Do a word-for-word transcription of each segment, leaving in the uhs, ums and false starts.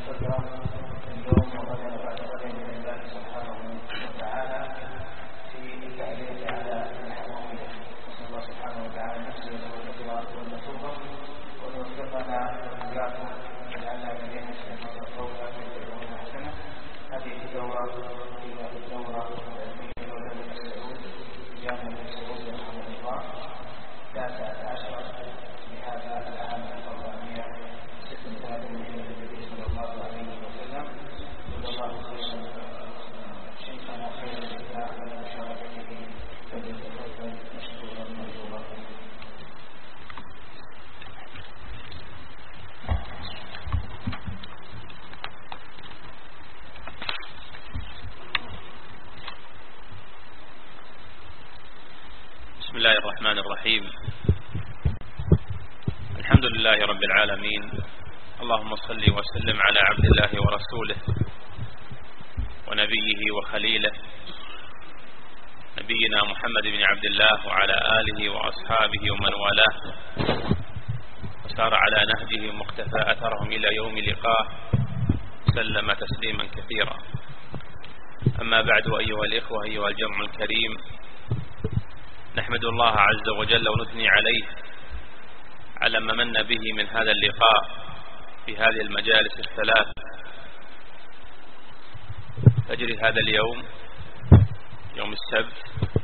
القدرة اليوم وغدا وبعد غدا من الله سبحانه وتعالى في التعليق على الحموية. نسأل الله سبحانه وتعالى نفسه والقدرة والنصوبة ونوفقنا وإياكم وجعلنا من يحسن القول ويتبعون أحسنه. هذه الدورة هي الدورة العلمية لولد السعود جامعة السعود رحمه الله تاسعة عشر لهذا العام الأربعمائة وستة وثلاثين من النبي صلى الله عليه وسلم. جزا الله خيرا شيخنا خير الجزاء على مشاركته فليتفضل مشكورا مأجورا. بسم الله الرحمن الرحيم. الحمد لله رب العالمين، اللهم صل وسلم على عبد الله ورسوله ونبيه وخليله نبينا محمد بن عبد الله وعلى آله وأصحابه ومن والاه وسار على نهجه مقتفى أثرهم إلى يوم لقاه سلم تسليما كثيرا. أما بعد، أيها الإخوة أيها الجمع الكريم، نحمد الله عز وجل ونثني عليه على ما من به من هذا اللقاء في هذه المجالس الثلاث. فجر هذا اليوم يوم السبت،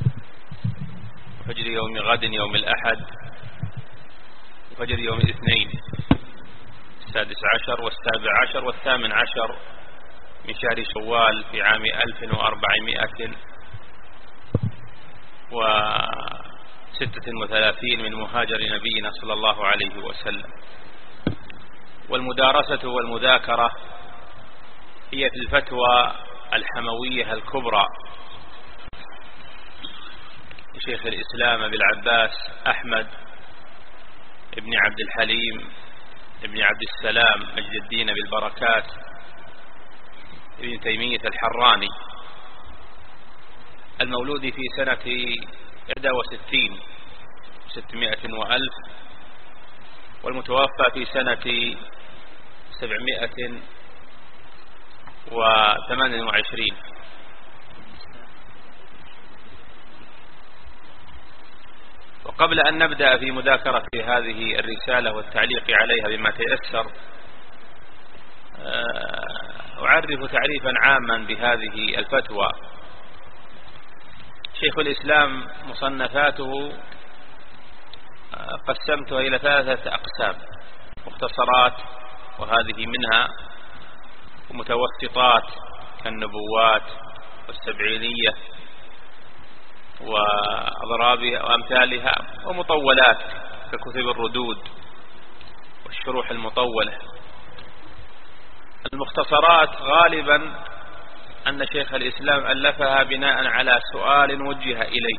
فجر يوم غد يوم الأحد، وفجر يوم الاثنين السادس عشر والسابع عشر والثامن عشر من شهر شوال في عام ألف وأربعمائة وستة وثلاثين من مهاجر نبينا صلى الله عليه وسلم. والمدارسة والمذاكرة هي في الفتوى الحموية الكبرى لشيخ الإسلام أبي العباس أحمد ابن عبد الحليم ابن عبد السلام مجد الدين بالبركات ابن تيمية الحراني، المولود في سنة إحدى وستين ستمائة وألف، والمتوفى في سنة سبعمائة وثمان وعشرين. وقبل أن نبدأ في مذاكرة هذه الرسالة والتعليق عليها بما تيسر، أعرف تعريفا عاما بهذه الفتوى. شيخ الإسلام مصنفاته قسمتها إلى ثلاثة أقسام: مختصرات وهذه منها، ومتوسطات كالنبوات والسبعينية وأضرابها وأمثالها، ومطولات ككتب الردود والشروح المطولة. المختصرات غالبا أن شيخ الإسلام ألفها بناء على سؤال وجه إليه،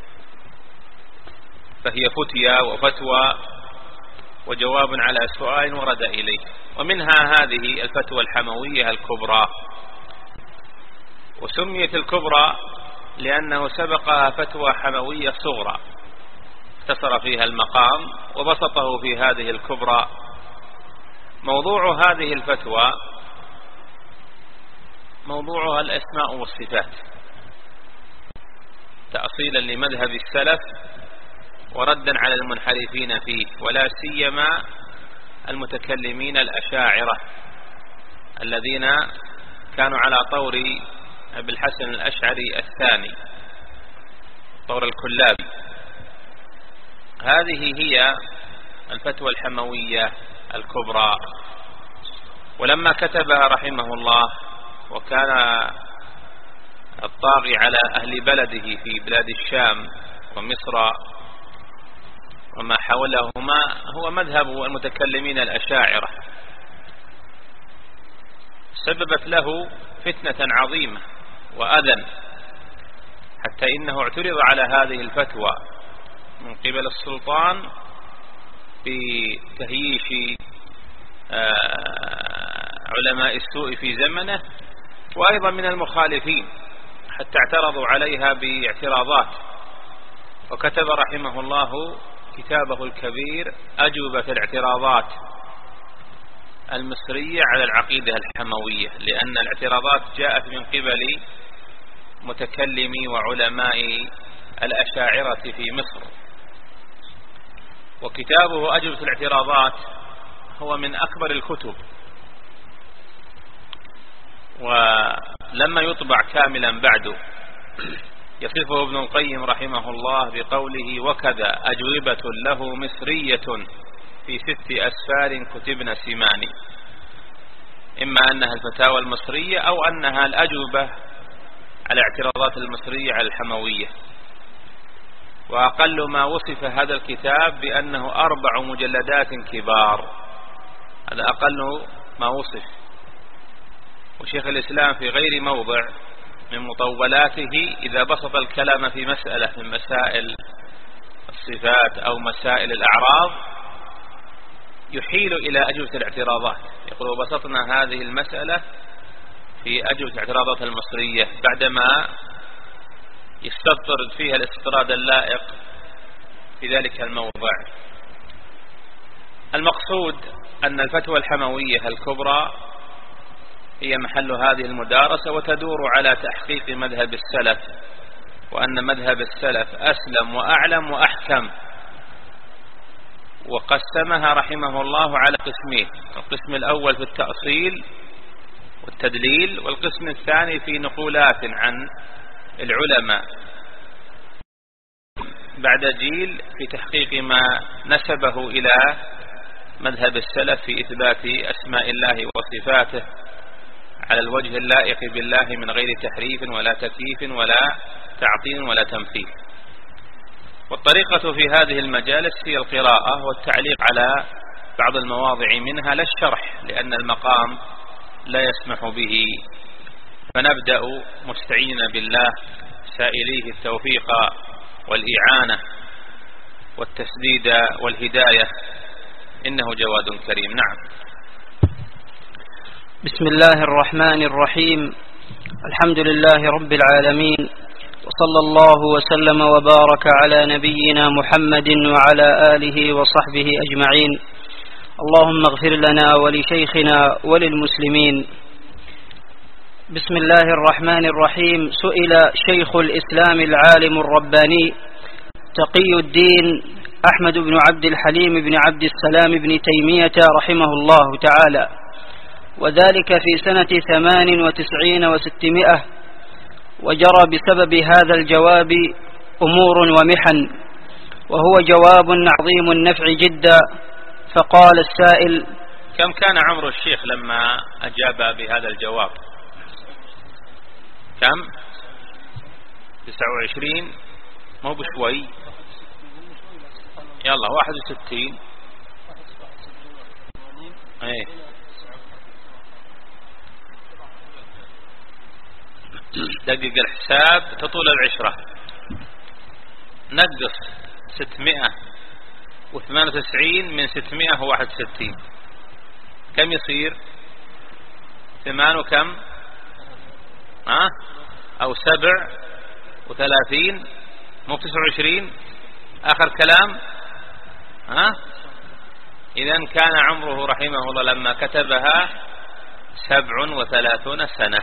فهي فتيا وفتوى وجواب على سؤال ورد إليه. ومنها هذه الفتوى الحموية الكبرى، وسميت الكبرى لأنه سبقها فتوى حموية صغرى اختصر فيها المقام وبسطه في هذه الكبرى. موضوع هذه الفتوى موضوعها الأسماء والصفات، تأصيلا لمذهب السلف وردا على المنحرفين فيه، ولا سيما المتكلمين الأشاعرة الذين كانوا على طور أبي الحسن الأشعري الثاني، طور الكلابي. هذه هي الفتوى الحموية الكبرى. ولما كتبها رحمه الله وكان الطاغي على أهل بلده في بلاد الشام ومصر وما حولهما هو مذهب المتكلمين الأشاعرة، سببت له فتنة عظيمة وأذى، حتى إنه اعترض على هذه الفتوى من قبل السلطان بتهييش علماء السوء في زمنه، وأيضا من المخالفين، حتى اعترضوا عليها باعتراضات. وكتب رحمه الله كتابه الكبير أجوبة الاعتراضات المصرية على العقيدة الحموية، لأن الاعتراضات جاءت من قبل متكلمي وعلماء الأشاعرة في مصر. وكتابه أجوبة الاعتراضات هو من أكبر الكتب، ولما يطبع كاملا بعد يصفه ابن القيم رحمه الله بقوله: وكذا أجوبة له مصرية في ست أسفار كتبن سمان، إما أنها الفتاوى المصرية أو أنها الأجوبة على اعتراضات المصرية على الحموية. وأقل ما وصف هذا الكتاب بأنه أربع مجلدات كبار، هذا أقل ما وصف. وشيخ الإسلام في غير موضع من مطولاته إذا بسط الكلام في مسألة من مسائل الصفات أو مسائل الأعراض يحيل إلى أجوبة الاعتراضات، يقول: وبسطنا هذه المسألة في أجوبة الاعتراضات المصرية، بعدما يستطرد فيها الاستطراد اللائق في ذلك الموضع. المقصود أن الفتوى الحموية الكبرى هي محل هذه المدارسة، وتدور على تحقيق مذهب السلف، وأن مذهب السلف أسلم وأعلم وأحكم. وقسمها رحمه الله على قسمين: القسم الأول في التأصيل والتدليل، والقسم الثاني في نقولات عن العلماء بعد جيل في تحقيق ما نسبه إلى مذهب السلف في إثبات أسماء الله وصفاته على الوجه اللائق بالله من غير تحريف ولا تكييف ولا تعطيل ولا تمثيل. والطريقة في هذه المجالس هي القراءة والتعليق على بعض المواضع منها، لا الشرح، لأن المقام لا يسمح به. فنبدأ مستعينا بالله سائليه التوفيق والإعانة والتسديد والهداية، إنه جواد كريم. نعم. بسم الله الرحمن الرحيم. الحمد لله رب العالمين، وصلى الله وسلم وبارك على نبينا محمد وعلى آله وصحبه أجمعين. اللهم اغفر لنا ولشيخنا وللمسلمين. بسم الله الرحمن الرحيم. سئل شيخ الإسلام العالم الرباني تقي الدين أحمد بن عبد الحليم بن عبد السلام بن تيمية رحمه الله تعالى، وذلك في سنة ثمان وتسعين وستمائة، وجرى بسبب هذا الجواب أمور ومحن، وهو جواب عظيم النفع جدا. فقال السائل: كم كان عمر الشيخ لما أجاب بهذا الجواب؟ كم؟ تسعة وعشرين، مو بشوي، يلا واحد وستين. ايه دقق الحساب، تطول العشرة، نقص ستمائة وثمانية وتسعين من ستمائة وواحد وستين، كم يصير؟ ثمان وكم؟ ها؟ أو سبع وثلاثين، مو تسعة وعشرين آخر كلام. ها؟ إذن كان عمره رحمه الله لما كتبها سبع وثلاثون سنة،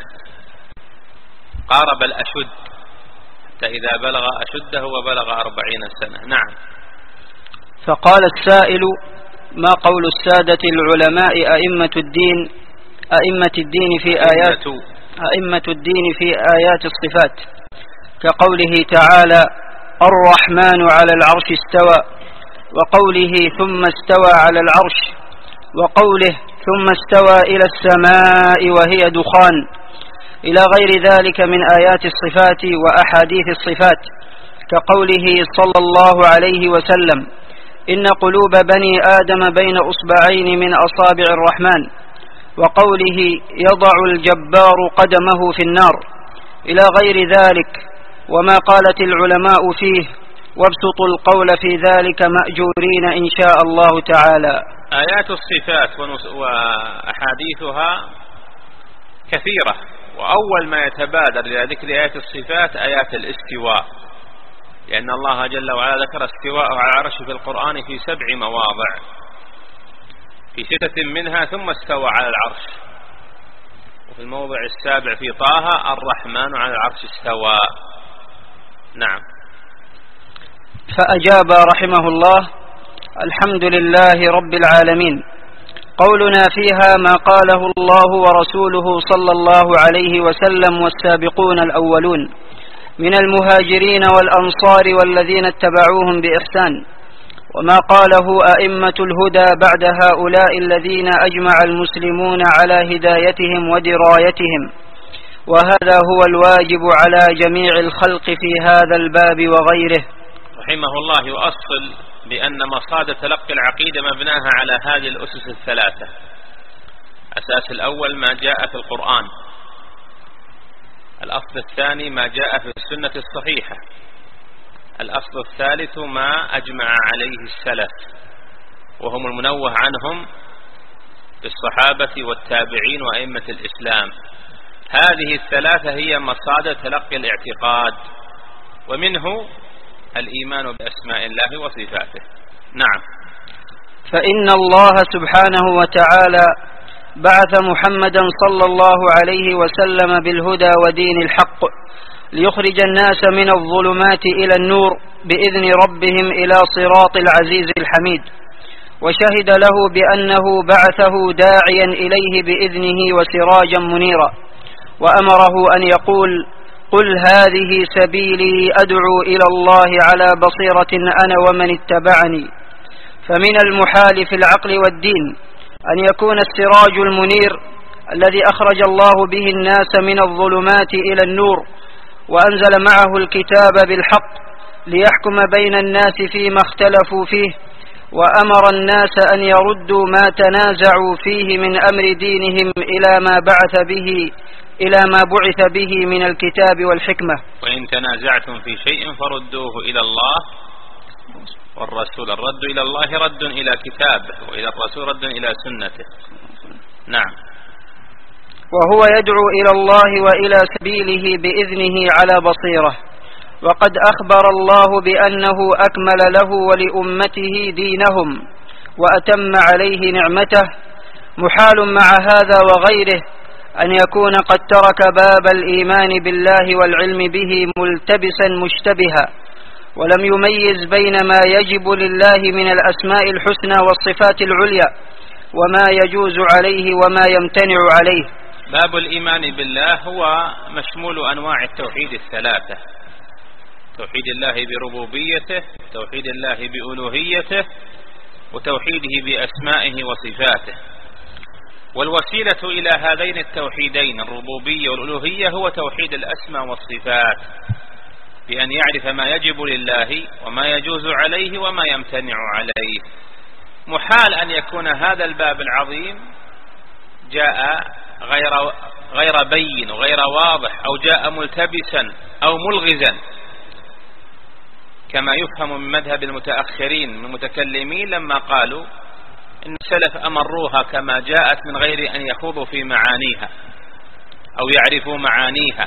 قارب الأشد، حتى إذا بلغ أشده وبلغ أربعين سنة. نعم. فقال السائل: ما قول السادة العلماء أئمة الدين أئمة الدين في آيات أئمة الدين في آيات الصفات، كقوله تعالى: الرحمن على العرش استوى، وقوله ثم استوى على العرش، وقوله ثم استوى إلى السماء وهي دخان، إلى غير ذلك من آيات الصفات وأحاديث الصفات، كقوله صلى الله عليه وسلم: إن قلوب بني آدم بين أصبعين من أصابع الرحمن، وقوله يضع الجبار قدمه في النار، إلى غير ذلك. وما قالت العلماء فيه، وابسطوا القول في ذلك مأجورين إن شاء الله تعالى. آيات الصفات وأحاديثها كثيرة، وأول ما يتبادر إلى ذكر آيات الصفات آيات الاستواء، لأن الله جل وعلا ذكر استواءه على العرش في القرآن في سبع مواضع. في ستة منها ثم استوى على العرش. وفي الموضع السابع في طه الرحمن على العرش استوى. نعم. فأجاب رحمه الله: الحمد لله رب العالمين. قولنا فيها ما قاله الله ورسوله صلى الله عليه وسلم والسابقون الأولون من المهاجرين والأنصار والذين اتبعوهم بإحسان، وما قاله أئمة الهدى بعد هؤلاء الذين أجمع المسلمون على هدايتهم ودرايتهم، وهذا هو الواجب على جميع الخلق في هذا الباب وغيره. رحمه الله يؤصل بأن مصادر تلقي العقيدة مبناها على هذه الأسس الثلاثة. أساس الأول ما جاء في القرآن، الأصل الثاني ما جاء في السنة الصحيحة، الأصل الثالث ما أجمع عليه السلف وهم المنوه عنهم بالصحابة والتابعين وأئمة الإسلام. هذه الثلاثة هي مصادر تلقي الاعتقاد، ومنه الإيمان بأسماء الله وصفاته. نعم. فإن الله سبحانه وتعالى بعث محمدا صلى الله عليه وسلم بالهدى ودين الحق ليخرج الناس من الظلمات إلى النور بإذن ربهم إلى صراط العزيز الحميد، وشهد له بأنه بعثه داعيا إليه بإذنه وسراجا منيرا، وأمره أن يقول: قل هذه سبيلي أدعو إلى الله على بصيرة أنا ومن اتبعني. فمن المحال في العقل والدين أن يكون السراج المنير الذي أخرج الله به الناس من الظلمات إلى النور وأنزل معه الكتاب بالحق ليحكم بين الناس فيما اختلفوا فيه، وأمر الناس أن يردوا ما تنازعوا فيه من أمر دينهم إلى ما بعث به إلى ما بعث به من الكتاب والحكمة. وإن تنازعتم في شيء فردوه إلى الله والرسول. الرد إلى الله رد إلى كتابه، وإلى الرسول رد إلى سنته. نعم. وهو يدعو إلى الله وإلى سبيله بإذنه على بصيرة، وقد أخبر الله بأنه أكمل له ولأمته دينهم وأتم عليه نعمته. محال مع هذا وغيره أن يكون قد ترك باب الإيمان بالله والعلم به ملتبسا مشتبها، ولم يميز بين ما يجب لله من الأسماء الحسنى والصفات العليا وما يجوز عليه وما يمتنع عليه. باب الإيمان بالله هو مشمول أنواع التوحيد الثلاثة: توحيد الله بربوبيته، توحيد الله بألوهيته، وتوحيده بأسمائه وصفاته. والوسيلة إلى هذين التوحيدين الربوبية والألوهية هو توحيد الأسماء والصفات، بأن يعرف ما يجب لله وما يجوز عليه وما يمتنع عليه. محال أن يكون هذا الباب العظيم جاء غير غير بين وغير واضح، أو جاء ملتبسا أو ملغزا كما يفهم من مذهب المتأخرين من المتكلمين لما قالوا إن السلف أمروها كما جاءت من غير أن يخوضوا في معانيها أو يعرفوا معانيها،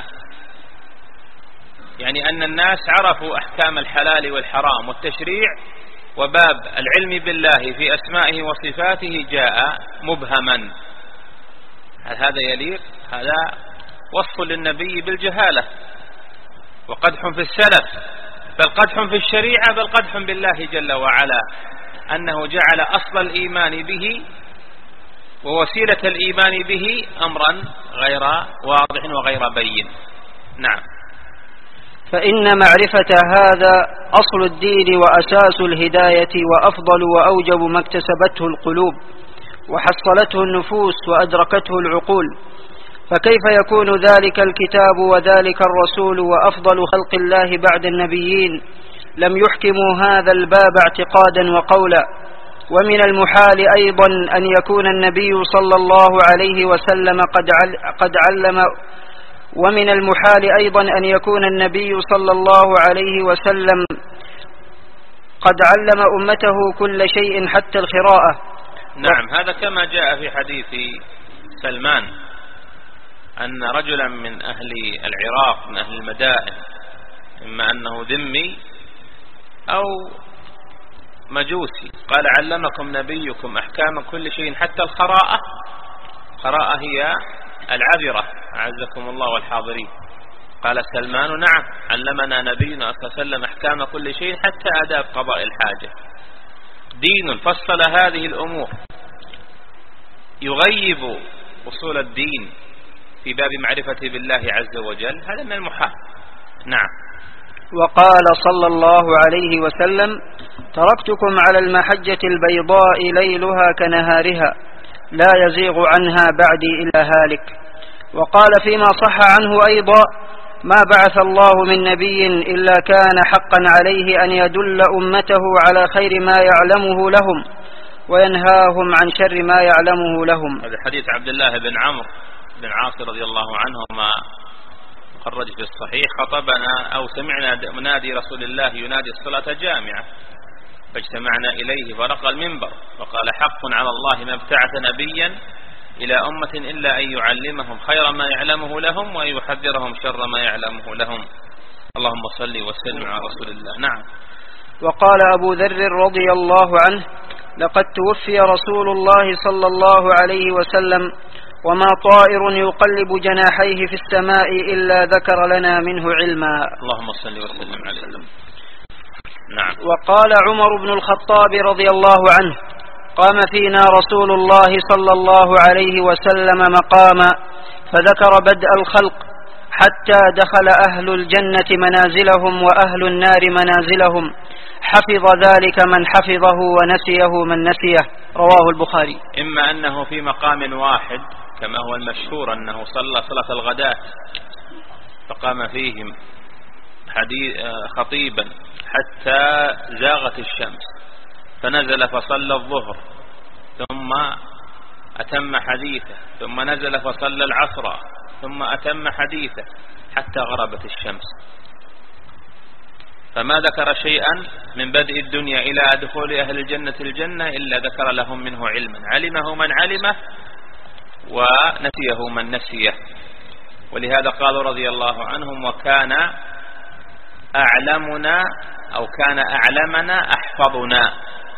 يعني أن الناس عرفوا أحكام الحلال والحرام والتشريع، وباب العلم بالله في أسمائه وصفاته جاء مبهما. هل هذا يليق؟ هذا وصف للنبي بالجهالة وقدح في السلف، بل قدح في الشريعة، بل قدح بالله جل وعلا، أنه جعل أصل الإيمان به ووسيلة الإيمان به أمرا غير واضح وغير بين. نعم. فإن معرفة هذا أصل الدين وأساس الهداية وأفضل وأوجب ما اكتسبته القلوب وحصلته النفوس وأدركته العقول، فكيف يكون ذلك الكتاب وذلك الرسول وأفضل خلق الله بعد النبيين لم يحكموا هذا الباب اعتقادا وقولا؟ ومن المحال أيضا أن يكون النبي صلى الله عليه وسلم قد قد علم ومن المحال أيضا أن يكون النبي صلى الله عليه وسلم قد علم أمته كل شيء حتى القراءة. نعم، هذا كما جاء في حديث سلمان أن رجلا من أهل العراق من أهل المدائن، إما أنه ذمي أو مجوسي قال علمكم نبيكم أحكام كل شيء حتى الخراءة. الخراءة هي العذرة أعزكم الله والحاضرين. قال سلمان نعم علمنا نبينا صلى الله عليه وسلم أحكام كل شيء حتى آداب قضاء الحاجة. دين فصل هذه الأمور يغيب أصول الدين في باب معرفة بالله عز وجل، هذا من المحال. نعم. وقال صلى الله عليه وسلم تركتكم على المحجة البيضاء ليلها كنهارها لا يزيغ عنها بعدي إلا هالك. وقال فيما صح عنه أيضا ما بعث الله من نبي إلا كان حقا عليه أن يدل أمته على خير ما يعلمه لهم وينهاهم عن شر ما يعلمه لهم. هذا حديث عبد الله بن عمرو بن عاص رضي الله عنهما خرج في الصحيح. خطبنا أو سمعنا منادي رسول الله ينادي الصلاة جامعة فاجتمعنا إليه فرق المنبر وقال حق على الله ما ابتعث نبيا إلى أمة إلا أن يعلمهم خير ما يعلمه لهم وأن يحذرهم شر ما يعلمه لهم. اللهم صل وسلم على رسول الله. نعم. وقال أبو ذر رضي الله عنه لقد توفي رسول الله صلى الله عليه وسلم وما طائر يقلب جناحيه في السماء إلا ذكر لنا منه علما. اللهم صل وسلم عليه. نعم. وقال عمر بن الخطاب رضي الله عنه قام فينا رسول الله صلى الله عليه وسلم مقاما فذكر بدء الخلق حتى دخل أهل الجنة منازلهم وأهل النار منازلهم حفظ ذلك من حفظه ونسيه من نسيه. رواه البخاري. إما أنه في مقام واحد كما هو المشهور أنه صلى صلاة الغداة فقام فيهم خطيبا حتى زاغت الشمس فنزل فصلى الظهر ثم أتم حديثه ثم نزل فصلى العصر ثم أتم حديثه حتى غربت الشمس. فما ذكر شيئا من بدء الدنيا إلى دخول أهل الجنة الجنة إلا ذكر لهم منه علما علمه من علمه ونسيه من نسيه. ولهذا قالوا رضي الله عنهم وكان أعلمنا أو كان أعلمنا أحفظنا.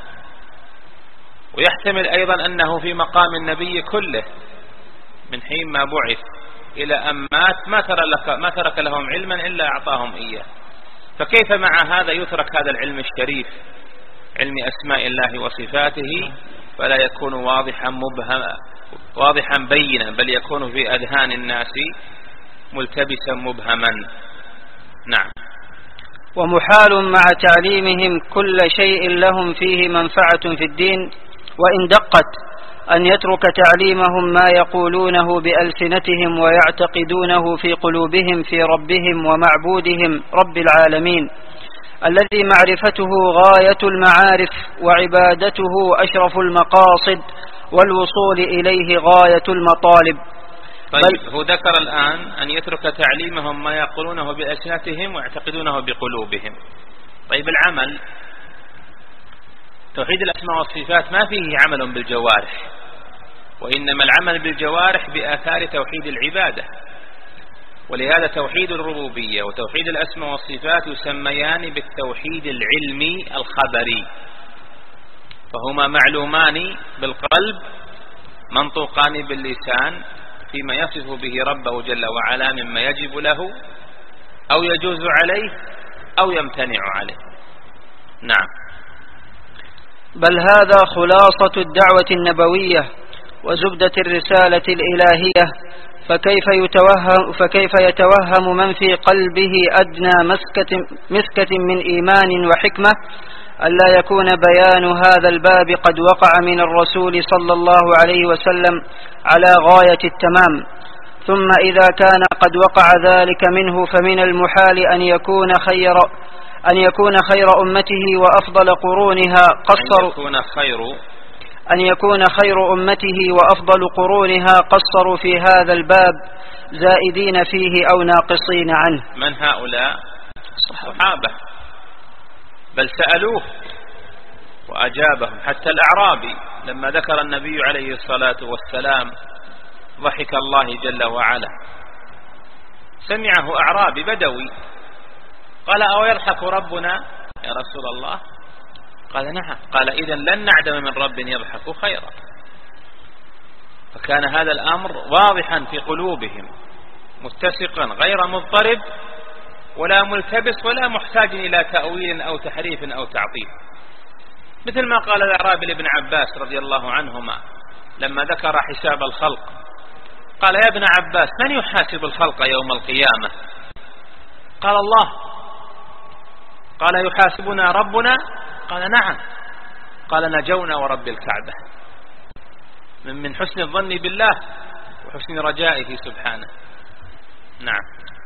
ويحتمل أيضا أنه في مقام النبي كله من حين ما بعث إلى أن مات ما ترك, ما ترك لهم علما إلا أعطاهم إياه. فكيف مع هذا يترك هذا العلم الشريف علم أسماء الله وصفاته فلا يكون واضحا مبهما واضحا بينا بل يكون في أذهان الناس ملتبسا مبهما. نعم. ومحال مع تعليمهم كل شيء لهم فيه منفعة في الدين وإن دقت أن يترك تعليمهم ما يقولونه بألسنتهم ويعتقدونه في قلوبهم في ربهم ومعبودهم رب العالمين الذي معرفته غاية المعارف وعبادته أشرف المقاصد والوصول إليه غاية المطالب. طيب هو ذكر الآن أن يترك تعليمهم ما يقولونه بألسنتهم ويعتقدونه بقلوبهم. طيب العمل توحيد الأسماء والصفات ما فيه عمل بالجوارح وإنما العمل بالجوارح بآثار توحيد العبادة. ولهذا توحيد الربوبية وتوحيد الأسماء والصفات يسميان بالتوحيد العلمي الخبري فهما معلومان بالقلب منطوقان باللسان فيما يصف به ربه جل وعلا مما يجب له أو يجوز عليه أو يمتنع عليه. نعم. بل هذا خلاصة الدعوة النبوية وزبدة الرسالة الإلهية فكيف يتوهم, فكيف يتوهم من في قلبه أدنى مسكة, مسكة من إيمان وحكمة ألا يكون بيان هذا الباب قد وقع من الرسول صلى الله عليه وسلم على غاية التمام. ثم إذا كان قد وقع ذلك منه فمن المحال أن يكون خير أن يكون خير أمته وأفضل قرونها قصروا أن يكون خير أن يكون خير أمته وأفضل قرونها قصروا في هذا الباب زائدين فيه أو ناقصين عنه. من هؤلاء؟ الصحابة بل سألوه وأجابهم. حتى الأعرابي لما ذكر النبي عليه الصلاة والسلام ضحك الله جل وعلا سمعه أعرابي بدوي قال أو يضحك ربنا يا رسول الله؟ قال نعم. قال إذن لن نعدم من رب يضحك خيرا. فكان هذا الأمر واضحا في قلوبهم متسقا غير مضطرب ولا ملتبس ولا محتاج إلى تأويل أو تحريف أو تعطيل، مثل ما قال الأعرابي لابن عباس رضي الله عنهما لما ذكر حساب الخلق، قال يا ابن عباس من يحاسب الخلق يوم القيامة؟ قال الله. قال يحاسبنا ربنا؟ قال نعم. قال نجونا ورب الكعبة، من حسن الظن بالله وحسن رجائه سبحانه. نعم.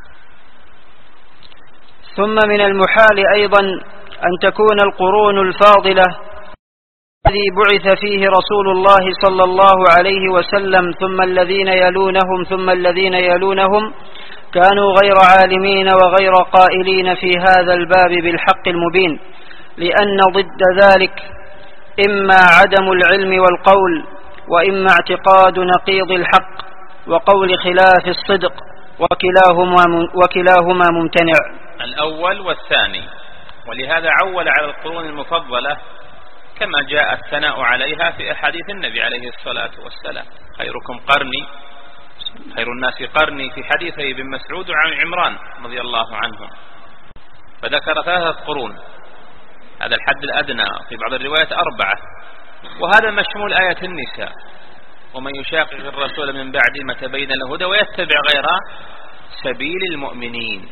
ثم من المحال أيضا أن تكون القرون الفاضلة الذي بعث فيه رسول الله صلى الله عليه وسلم ثم الذين يلونهم ثم الذين يلونهم كانوا غير عالمين وغير قائلين في هذا الباب بالحق المبين، لأن ضد ذلك إما عدم العلم والقول، وإما اعتقاد نقيض الحق وقول خلاف الصدق، وكلاهما وكلاهما ممتنع. الأول والثاني. ولهذا عول على القرون المفضلة كما جاء الثناء عليها في أحاديث النبي عليه الصلاة والسلام: خيركم قرني، خير الناس قرني، في حديثي ابن مسعود وعن عمران رضي الله عنهم. فذكر ثلاثة قرون، هذا الحد الأدنى، في بعض الروايات أربعة، وهذا مشمول آية النساء: ومن يشاقق الرسول من بعد ما تبين له الهدى ويتبع غير سبيل المؤمنين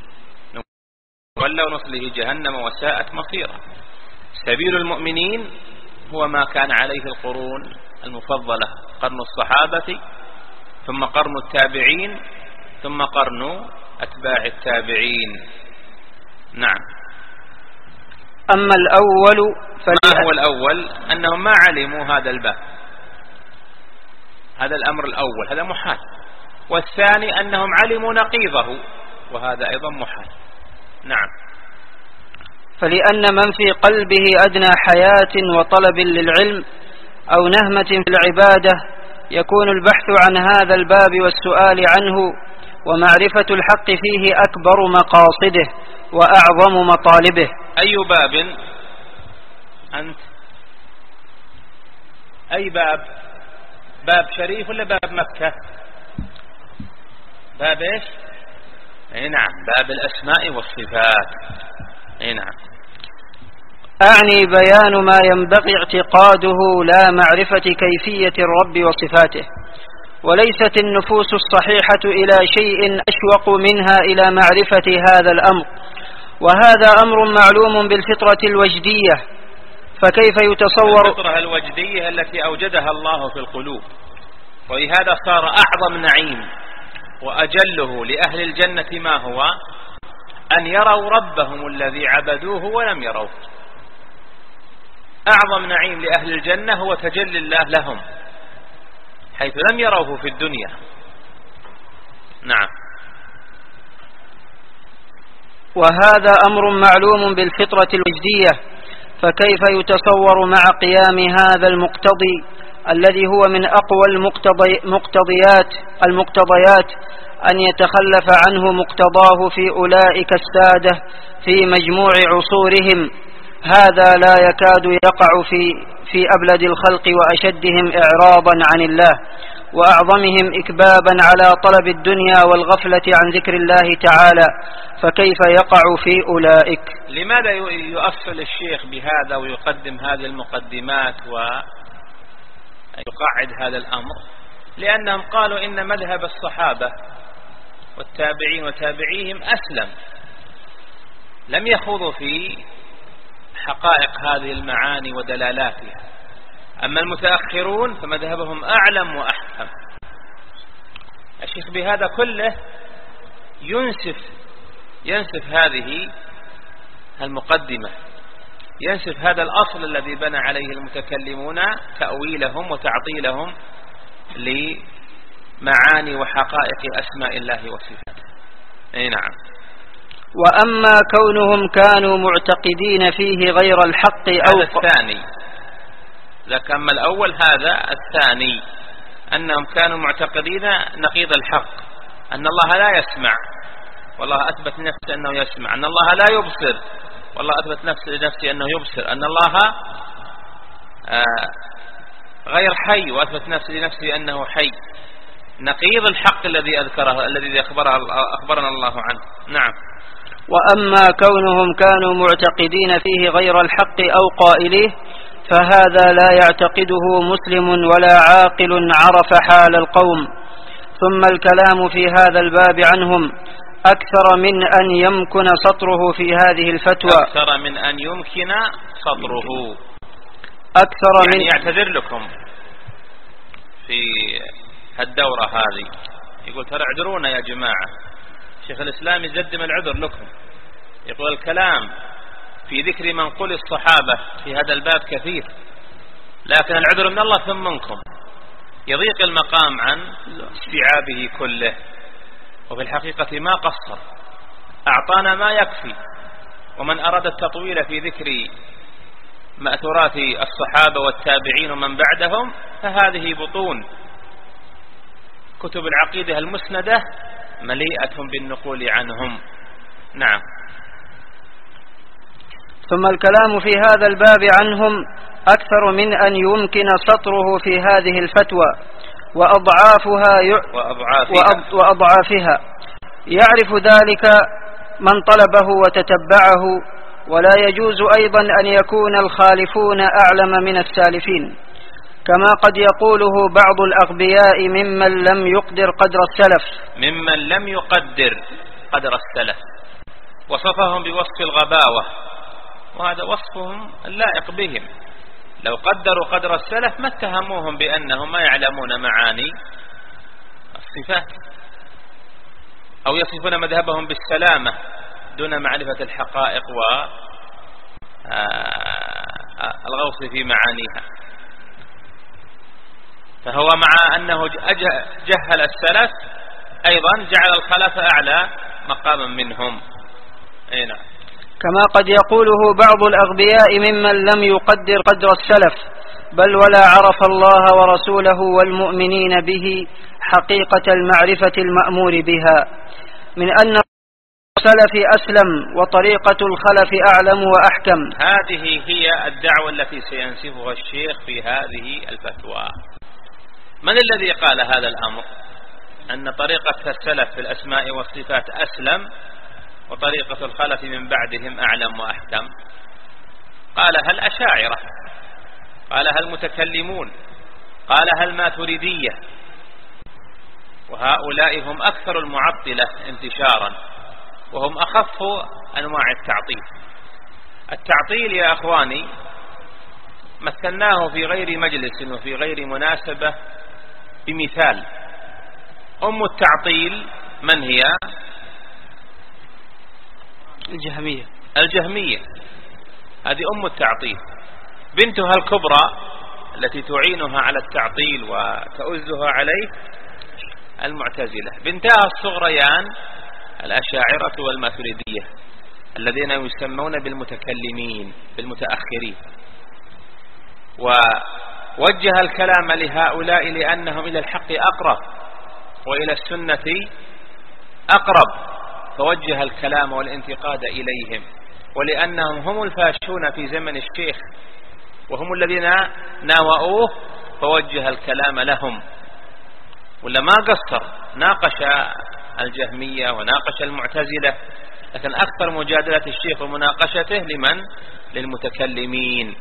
ولو نصله جهنم وساءت مصيرا. سبيل المؤمنين هو ما كان عليه القرون المفضلة، قرن الصحابة ثم قرن التابعين ثم قرن أتباع التابعين. نعم. أما الأول ما هو الأول؟ أنهم ما علموا هذا الباب، هذا الأمر الأول، هذا محال. والثاني أنهم علموا نقيضه، وهذا أيضا محال. نعم. فلأن من في قلبه أدنى حياة وطلب للعلم أو نهمة في العبادة يكون البحث عن هذا الباب والسؤال عنه ومعرفة الحق فيه أكبر مقاصده وأعظم مطالبه. أي باب أنت؟ أي باب؟ باب شريف ولا باب مكة؟ باب إيش؟ أي نعم، باب الأسماء والصفات. أي نعم. أعني بيان ما ينبغي اعتقاده لا معرفة كيفية الرب وصفاته. وليست النفوس الصحيحة إلى شيء أشوق منها إلى معرفة هذا الأمر، وهذا أمر معلوم بالفطرة الوجدية، فكيف يتصور الفطرة الوجدية التي أوجدها الله في القلوب. ولهذا صار أعظم نعيم وأجله لأهل الجنة ما هو؟ أن يروا ربهم الذي عبدوه ولم يروه. أعظم نعيم لأهل الجنة هو تجلي الله لهم حيث لم يروه في الدنيا. نعم. وهذا أمر معلوم بالفطرة الوجدية، فكيف يتصور مع قيام هذا المقتضي الذي هو من أقوى المقتضي المقتضيات المقتضيات أن يتخلف عنه مقتضاه في أولئك السادة في مجموع عصورهم؟ هذا لا يكاد يقع في في أبلد الخلق وأشدهم إعراضا عن الله وأعظمهم إكبابا على طلب الدنيا والغفلة عن ذكر الله تعالى، فكيف يقع في أولئك؟ لماذا يؤصل الشيخ بهذا ويقدم هذه المقدمات ويقعد هذا الأمر؟ لأنهم قالوا إن مذهب الصحابة والتابعين وتابعيهم أسلم، لم يخوضوا في حقائق هذه المعاني ودلالاتها. أما المتأخرون فمذهبهم أعلم وأحكم. الشيخ بهذا كله ينسف ينسف هذه المقدمة، ينسف هذا الأصل الذي بنى عليه المتكلمون تأويلهم وتعطيلهم لمعاني وحقائق أسماء الله وصفاته. أي نعم. وأما كونهم كانوا معتقدين فيه غير الحق أو هذا الثاني. لك أما الأول هذا الثاني، أنهم كانوا معتقدين نقيض الحق، أن الله لا يسمع، والله أثبت نفسه أنه يسمع، أن الله لا يبصر والله أثبت نفسي لنفسي أنه يبصر، أن الله غير حي، وأثبت نفسي لنفسي أنه حي، نقيض الحق الذي أذكره الذي أخبرنا الله عنه. نعم. وأما كونهم كانوا معتقدين فيه غير الحق أو قائليه فهذا لا يعتقده مسلم ولا عاقل عرف حال القوم. ثم الكلام في هذا الباب عنهم أكثر من أن يمكن سطره في هذه الفتوى، أكثر من أن يمكن سطره، أكثر يعني من يعتذر لكم في الدورة هذه، يقول ترى اعذرونا يا جماعة، شيخ الإسلام يقدم العذر لكم، يقول الكلام في ذكر منقول الصحابة في هذا الباب كثير، لكن العذر من الله ثم منكم، يضيق المقام عن استيعابه كله، وفي الحقيقة ما قصر، أعطانا ما يكفي. ومن أراد التطويل في ذكر مأثورات الصحابة والتابعين ومن بعدهم فهذه بطون كتب العقيدة المسندة مليئة بالنقول عنهم. نعم. ثم الكلام في هذا الباب عنهم أكثر من أن يمكن سطره في هذه الفتوى وأضعافها, ي... وأضعافها. وأضعافها يعرف ذلك من طلبه وتتبعه، ولا يجوز أيضا أن يكون الخالفون أعلم من السالفين، كما قد يقوله بعض الأغبياء ممن لم يقدر قدر السلف ممن لم يقدر قدر السلف وصفهم بوصف الغباوة، وهذا وصفهم اللائق بهم. لو قدروا قدر السلف ما اتهموهم بأنهم ما يعلمون معاني الصفات، أو يصفون مذهبهم بالسلامة دون معرفة الحقائق والغوص في معانيها. فهو مع أنه جهل السلف أيضا جعل الخلف أعلى مقاما منهم. أي نعم. كما قد يقوله بعض الأغبياء ممن لم يقدر قدر السلف بل ولا عرف الله ورسوله والمؤمنين به حقيقة المعرفة المأمور بها، من أن السلف أسلم وطريقة الخلف أعلم وأحكم. هذه هي الدعوة التي سينسفها الشيخ في هذه الفتوى. من الذي قال هذا الأمر؟ أن طريقة السلف في الأسماء والصفات أسلم وطريقة الخلف من بعدهم أعلم وأحكم. قالها الأشاعرة، قالها المتكلمون، قالها الماتريدية، وهؤلاء هم أكثر المعطلة انتشارا، وهم أخف أنواع التعطيل. التعطيل يا أخواني مثلناه في غير مجلس وفي غير مناسبة بمثال. أم التعطيل من هي؟ الجهمية. الجهمية هذه أم التعطيل. بنتها الكبرى التي تعينها على التعطيل وتؤزها عليه المعتزلة. بنتها الصغريان الأشاعرة والماتريدية الذين يسمون بالمتكلمين بالمتأخرين. ووجه الكلام لهؤلاء لأنهم إلى الحق أقرب وإلى السنة أقرب، فوجه الكلام والانتقاد إليهم، ولأنهم هم الفاشون في زمن الشيخ وهم الذين ناوؤوه فوجه الكلام لهم. ولا ما قصر، ناقش الجهمية وناقش المعتزلة، لكن أكثر مجادلة الشيخ ومناقشته لمن؟ للمتكلمين.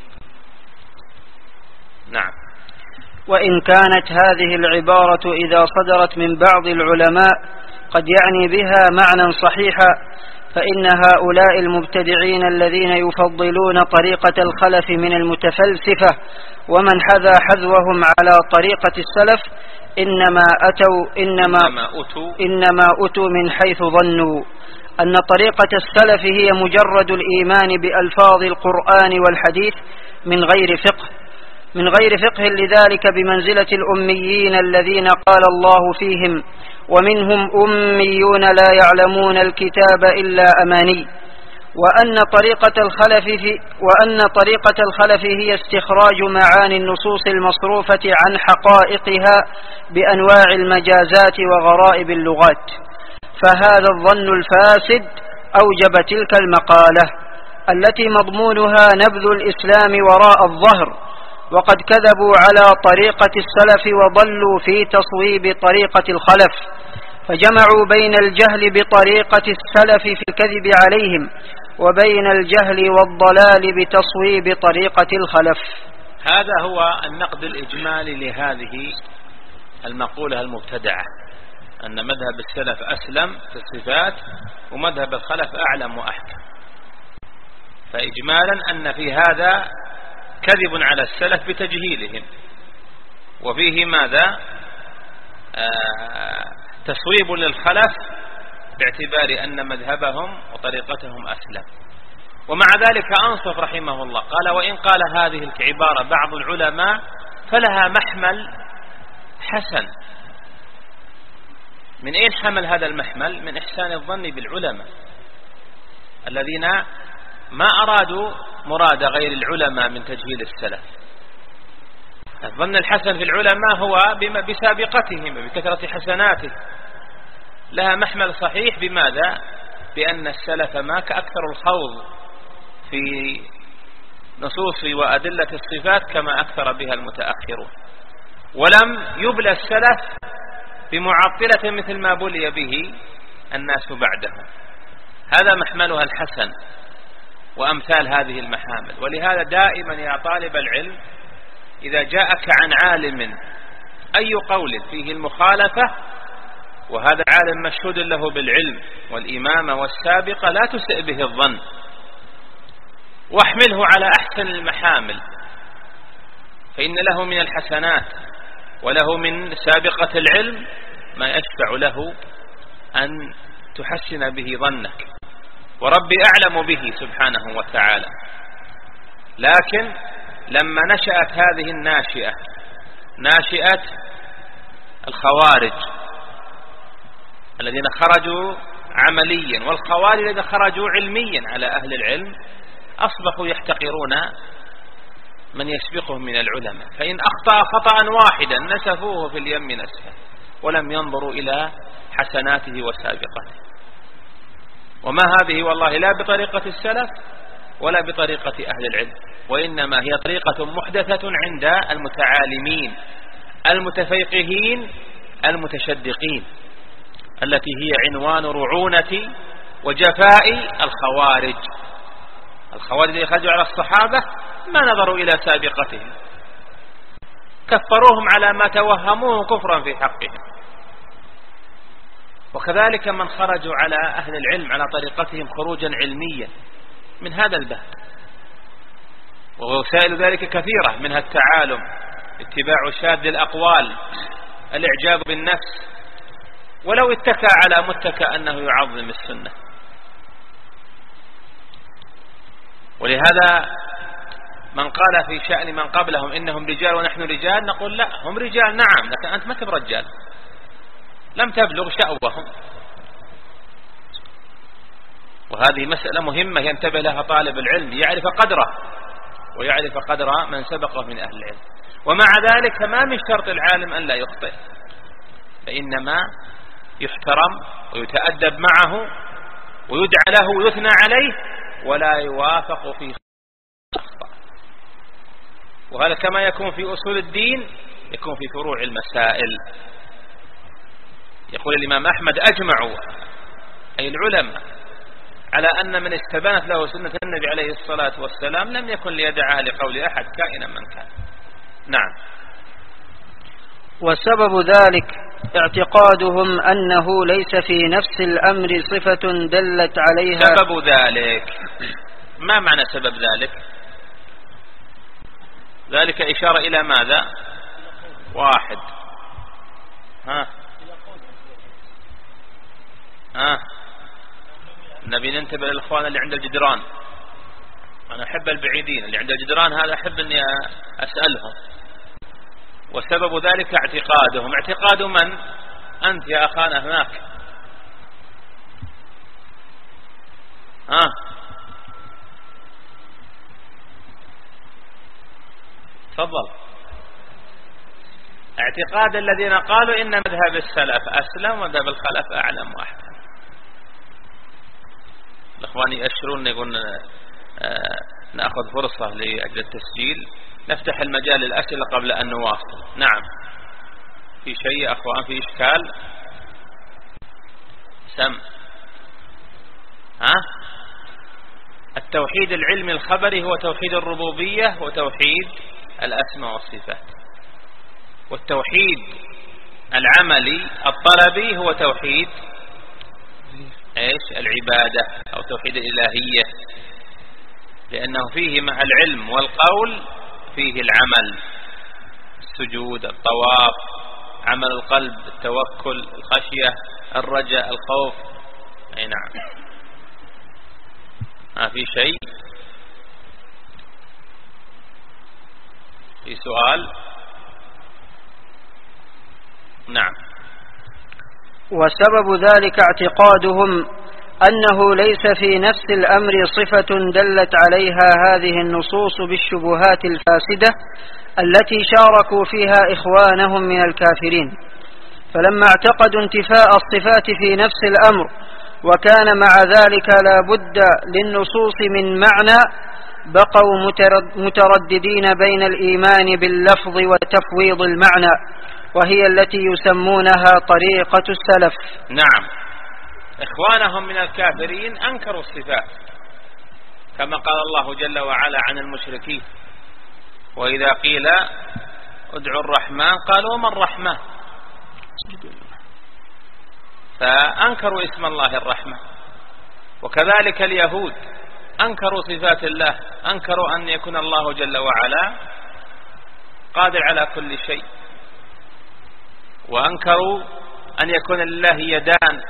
نعم. وإن كانت هذه العبارة إذا صدرت من بعض العلماء قد يعني بها معنى صحيحا، فإن هؤلاء المبتدعين الذين يفضلون طريقة الخلف من المتفلسفة ومن حذا حذوهم على طريقة السلف إنما أتوا إنما, إنما, أتوا إنما أتوا من حيث ظنوا أن طريقة السلف هي مجرد الإيمان بألفاظ القرآن والحديث من غير فقه من غير فقه لذلك بمنزلة الأميين الذين قال الله فيهم ومنهم أميون لا يعلمون الكتاب إلا أماني، وأن طريقة الخلف في وأن طريقة الخلف هي استخراج معاني النصوص المصروفة عن حقائقها بأنواع المجازات وغرائب اللغات. فهذا الظن الفاسد أوجب تلك المقالة. التي مضمونها نبذ الإسلام وراء الظهر، وقد كذبوا على طريقة السلف وضلوا في تصويب طريقة الخلف، فجمعوا بين الجهل بطريقة السلف في الكذب عليهم وبين الجهل والضلال بتصويب طريقة الخلف. هذا هو النقد الإجمالي لهذه المقولة المبتدعة، أن مذهب السلف أسلم في الصفات ومذهب الخلف أعلم وأحكم. فإجمالا أن في هذا كذب على السلف بتجهيلهم، وفيه ماذا؟ آه تصويب للخلف باعتبار أن مذهبهم وطريقتهم أسلم. ومع ذلك أنصف رحمه الله قال: وإن قال هذه العبارة بعض العلماء فلها محمل حسن. من أين حمل هذا المحمل؟ من إحسان الظن بالعلماء الذين ما أرادوا مراد غير العلماء من تجهيل السلف. الظن الحسن في العلماء هو بسابقتهم بكثرة حسناته، لها محمل صحيح. بماذا؟ بأن السلف ما كأكثر الخوض في نصوص وأدلة الصفات كما أكثر بها المتأخرون، ولم يبلى السلف بمعطلة مثل ما بلي به الناس بعدهم. هذا محملها الحسن وأمثال هذه المحامل. ولهذا دائما يا طالب العلم إذا جاءك عن عالم أي قول فيه المخالفة، وهذا عالم مشهود له بالعلم والإمامة والسابقة، لا تسئ به الظن، واحمله على أحسن المحامل، فإن له من الحسنات وله من سابقة العلم ما يشفع له أن تحسن به ظنك، وربي أعلم به سبحانه وتعالى. لكن لما نشأت هذه الناشئة، ناشئة الخوارج الذين خرجوا عمليا، والخوارج الذين خرجوا علميا على أهل العلم، أصبحوا يحتقرون من يسبقهم من العلماء، فإن أخطأ خطأ واحدا نسفوه في اليم نسفا ولم ينظروا إلى حسناته وسابقته. وما هذه والله لا بطريقة السلف ولا بطريقة أهل العلم، وإنما هي طريقة محدثة عند المتعالمين المتفيقهين المتشدقين، التي هي عنوان رعونة وجفاء الخوارج. الخوارج الذين خرجوا على الصحابة ما نظروا إلى سابقتهم، كفروهم على ما توهموه كفرا في حقهم. وكذلك من خرجوا على أهل العلم على طريقتهم خروجا علميا من هذا الباب، ووسائل ذلك كثيرة، منها التعالم، اتباع شاذ الأقوال، الإعجاب بالنفس، ولو اتكى على متكى أنه يعظم السنة. ولهذا من قال في شأن من قبلهم إنهم رجال ونحن رجال، نقول لا، هم رجال نعم، لكن أنت ما تبقى رجال، لم تبلغ شأوهم. وهذه مسألة مهمة ينتبه لها طالب العلم، يعرف قدره ويعرف قدر من سبقه من أهل العلم. ومع ذلك ما من شرط العالم أن لا يخطئ، فإنما يحترم ويتأدب معه ويدعى له ويثنى عليه، ولا يوافق في خطأ. وهذا كما يكون في أصول الدين يكون في فروع المسائل. يقول الإمام أحمد: أجمعوا أي العلماء على أن من استبانت له سنة النبي عليه الصلاة والسلام لم يكن ليدعها لقول أحد كائنا من كان. نعم. وسبب ذلك اعتقادهم أنه ليس في نفس الأمر صفة دلت عليها. سبب ذلك، ما معنى سبب ذلك؟ ذلك إشارة إلى ماذا؟ واحد، ها ها نبي ننتبه للإخوان اللي عند الجدران. أنا أحب البعيدين اللي عند الجدران، هذا أحب أني أسألهم. وسبب ذلك اعتقادهم. اعتقاد من؟ أنت يا أخانا هناك، ها تفضل. اعتقاد الذين قالوا إن مذهب السلف أسلم ومذهب الخلف أعلم وأحكم. الأخوان يأشرون يقولون نأخذ فرصة لأجل التسجيل، نفتح المجال للأسئلة قبل أن نواصل. نعم، في شيء يا أخوان؟ في إشكال؟ سم ها؟ التوحيد العلمي الخبري هو توحيد الربوبية وتوحيد الأسماء والصفات، والتوحيد العملي الطلبي هو توحيد ايش؟ العبادة أو توحيد الإلهية، لأنه فيه مع العلم والقول فيه العمل، السجود، الطواف، عمل القلب، التوكل، الخشية، الرجاء، الخوف. أي نعم. ما في شيء؟ في سؤال؟ نعم. وسبب ذلك اعتقادهم أنه ليس في نفس الأمر صفة دلت عليها هذه النصوص بالشبهات الفاسدة التي شاركوا فيها إخوانهم من الكافرين، فلما اعتقدوا انتفاء الصفات في نفس الأمر وكان مع ذلك لا بد للنصوص من معنى، بقوا مترددين بين الإيمان باللفظ وتفويض المعنى، وهي التي يسمونها طريقة السلف. نعم، إخوانهم من الكافرين أنكروا الصفات، كما قال الله جل وعلا عن المشركين: وإذا قيل ادعوا الرحمن قالوا ما الرحمن، فأنكروا اسم الله الرحمن. وكذلك اليهود أنكروا صفات الله، أنكروا أن يكون الله جل وعلا قادر على كل شيء، وأنكروا أن يكون لله يدان،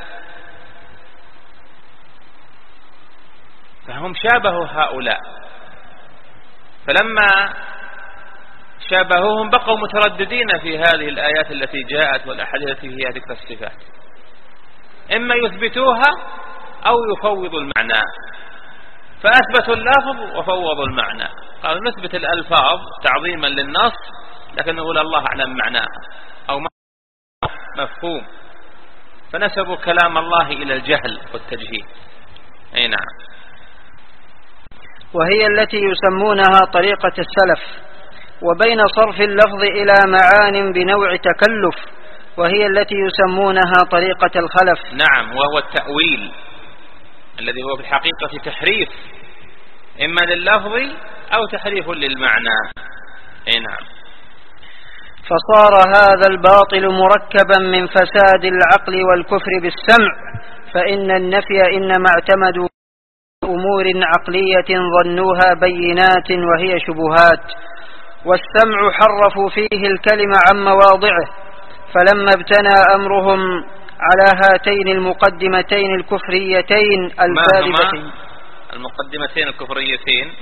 فهم شابهوا هؤلاء، فلما شابهوهم بقوا مترددين في هذه الآيات التي جاءت والأحاديث التي فيها ذكر الصفات، إما يثبتوها أو يفوضوا المعنى، فأثبتوا اللفظ وفوضوا المعنى، قالوا نثبت الألفاظ تعظيما للنص لكن نقول الله أعلم معناها أو مفهوم، فنسبوا كلام الله إلى الجهل والتجهيل. أي نعم. وهي التي يسمونها طريقة السلف، وبين صرف اللفظ إلى معان بنوع تكلف، وهي التي يسمونها طريقة الخلف. نعم، وهو التأويل الذي هو في الحقيقة تحريف إما لللفظ أو تحريف للمعنى. أي نعم. فصار هذا الباطل مركبا من فساد العقل والكفر بالسمع، فإن النفي إنما اعتمدوا أمور عقلية ظنوها بينات وهي شبهات، والسمع حرفوا فيه الكلمة عن مواضعه، فلما ابتنى أمرهم على هاتين المقدمتين الكفريتين الباردتين. المقدمتين الكفريتين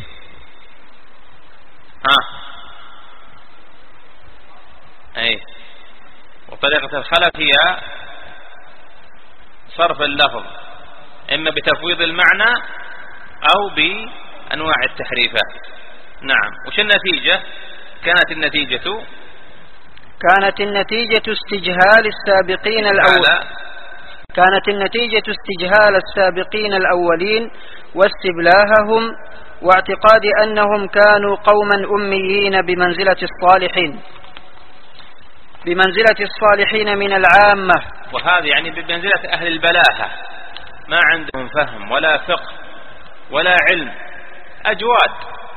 ها أي وطريقة الخلف هي صرف اللفظ إما بتفويض المعنى أو بأنواع التحريفات. نعم. وش النتيجة؟ كانت النتيجة كانت النتيجة استجهال السابقين الأول كانت النتيجة استجهال السابقين الأولين واستبلاههم، واعتقاد أنهم كانوا قوما أميين بمنزلة الصالحين بمنزلة الصالحين من العامة، وهذا يعني بمنزلة أهل البلاهة، ما عندهم فهم ولا فقه ولا علم، أجواد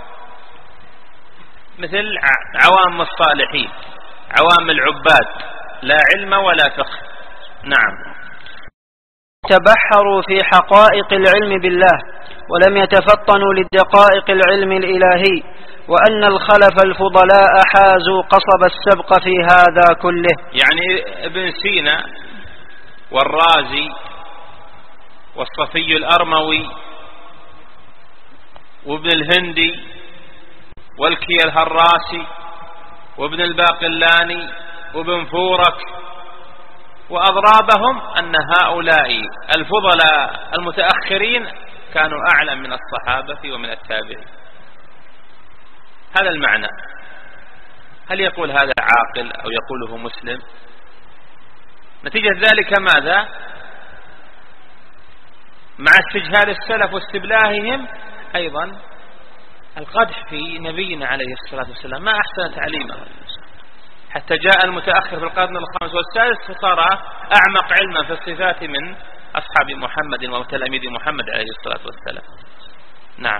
مثل عوام الصالحين، عوام العباد، لا علم ولا فقه. نعم. تبحروا في حقائق العلم بالله ولم يتفطنوا للدقائق العلم الإلهي، وأن الخلف الفضلاء حازوا قصب السبق في هذا كله. يعني ابن سينا والرازي والصفي الأرموي وابن الهندي والكي الهراسي وابن الباقلاني وابن فورك وأضرابهم أن هؤلاء الفضلاء المتأخرين كانوا أعلم من الصحابة ومن التابعين. هذا المعنى. هل يقول هذا عاقل أو يقوله مسلم؟ نتيجة ذلك ماذا؟ مع استجهال السلف واستبلاههم أيضا القدح في نبينا عليه الصلاة والسلام، ما أحسن تعليمه، حتى جاء المتأخر في القرن الخامس والسادس فصار أعمق علما في الصفات من أصحاب محمد وتلاميذ محمد عليه الصلاة والسلام. نعم.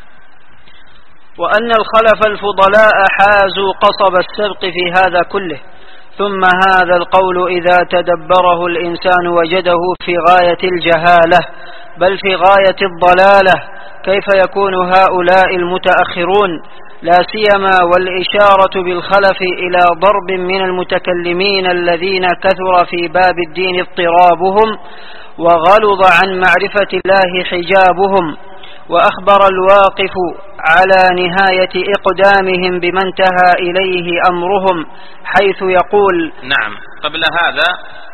وأن الخلف الفضلاء حازوا قصب السبق في هذا كله. ثم هذا القول إذا تدبره الإنسان وجده في غاية الجهالة بل في غاية الضلالة. كيف يكون هؤلاء المتأخرون لا سيما والإشارة بالخلف إلى ضرب من المتكلمين الذين كثر في باب الدين اضطرابهم وغلظ عن معرفة الله حجابهم، وأخبر الواقف على نهاية إقدامهم بما انتهى إليه أمرهم حيث يقول. نعم. قبل هذا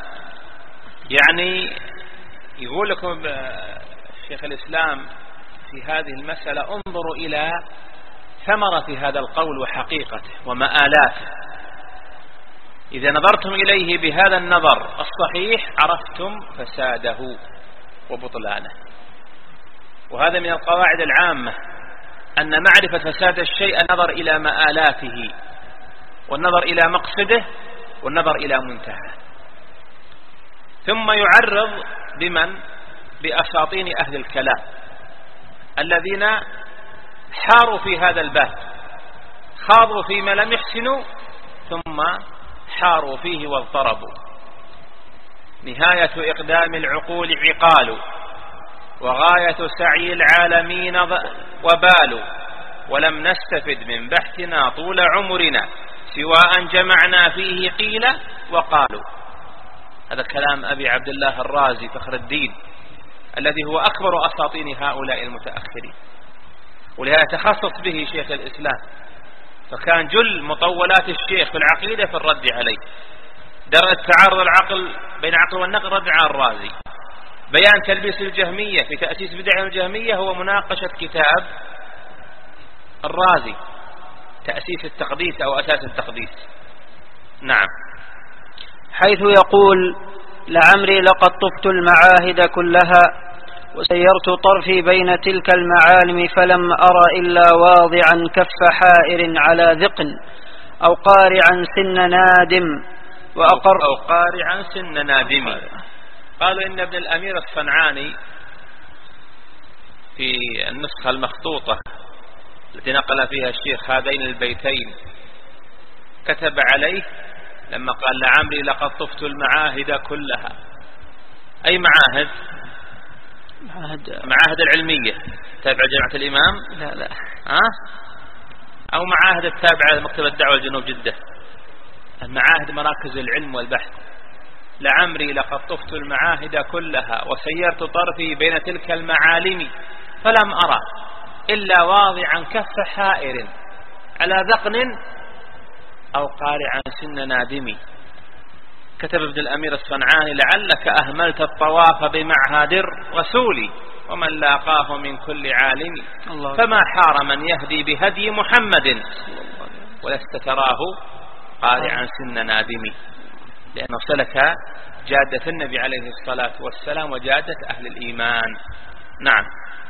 يعني يقول لكم شيخ الإسلام في هذه المسألة انظروا إلى ثمرة هذا القول وحقيقته ومآلاته. إذا نظرتم إليه بهذا النظر الصحيح عرفتم فساده وبطلانه. وهذا من القواعد العامة أن معرفة فساد الشيء النظر إلى مآلاته والنظر إلى مقصده والنظر إلى منتهى. ثم يعرض بمن بأساطين أهل الكلام الذين حاروا في هذا الباب، خاضوا فيما لم يحسنوا ثم حاروا فيه واضطربوا. نهاية إقدام العقول عقال وغاية سعي العالمين وبال، ولم نستفد من بحثنا طول عمرنا سواء جمعنا فيه قيل وقالوا. هذا كلام أبي عبد الله الرازي فخر الدين الذي هو أكبر أساطين هؤلاء المتأخرين، ولهذا تخصص به شيخ الإسلام، فكان جل مطولات الشيخ في العقيدة في الرد عليه. درء التعارض العقل بين عقل والنقل رد على الرازي. بيان تلبيس الجهمية في تأسيس بدع الجهمية هو مناقشة كتاب الرازي تأسيس التقديس أو أساس التقديس. نعم. حيث يقول: لعمري لقد طفت المعاهد كلها وسيرت طرفي بين تلك المعالم فلم أرى إلا واضعا كف حائر على ذقن أو قارعا سن نادم وأقر أو قارعا سن نادم. قالوا إن ابن الأمير الصنعاني في النسخة المخطوطة التي نقل فيها الشيخ هذين البيتين كتب عليه لما قال: لعمري لقد طفت المعاهد كلها. أي معاهد؟ معاهد, معاهد العلمية تابعة جامعة الإمام؟ لا لا ها؟ أو معاهد التابعة لمكتبة الدعوة الجنوب جدة؟ المعاهد مراكز العلم والبحث. لعمري لقد طفت المعاهد كلها وسيرت طرفي بين تلك المعالم فلم أرى إلا واضعا كف حائر على ذقن أو قارعا سن نادم. كتب ابن الأمير الصنعاني: لعلك أهملت الطواف بمعهد الرسول ومن لاقاه من كل عالم، فما حار من يهدي بهدي محمد ولست تراه قارعا سن نادم. لأنه سلك جادة النبي عليه الصلاة والسلام وجادة أهل الإيمان. نعم.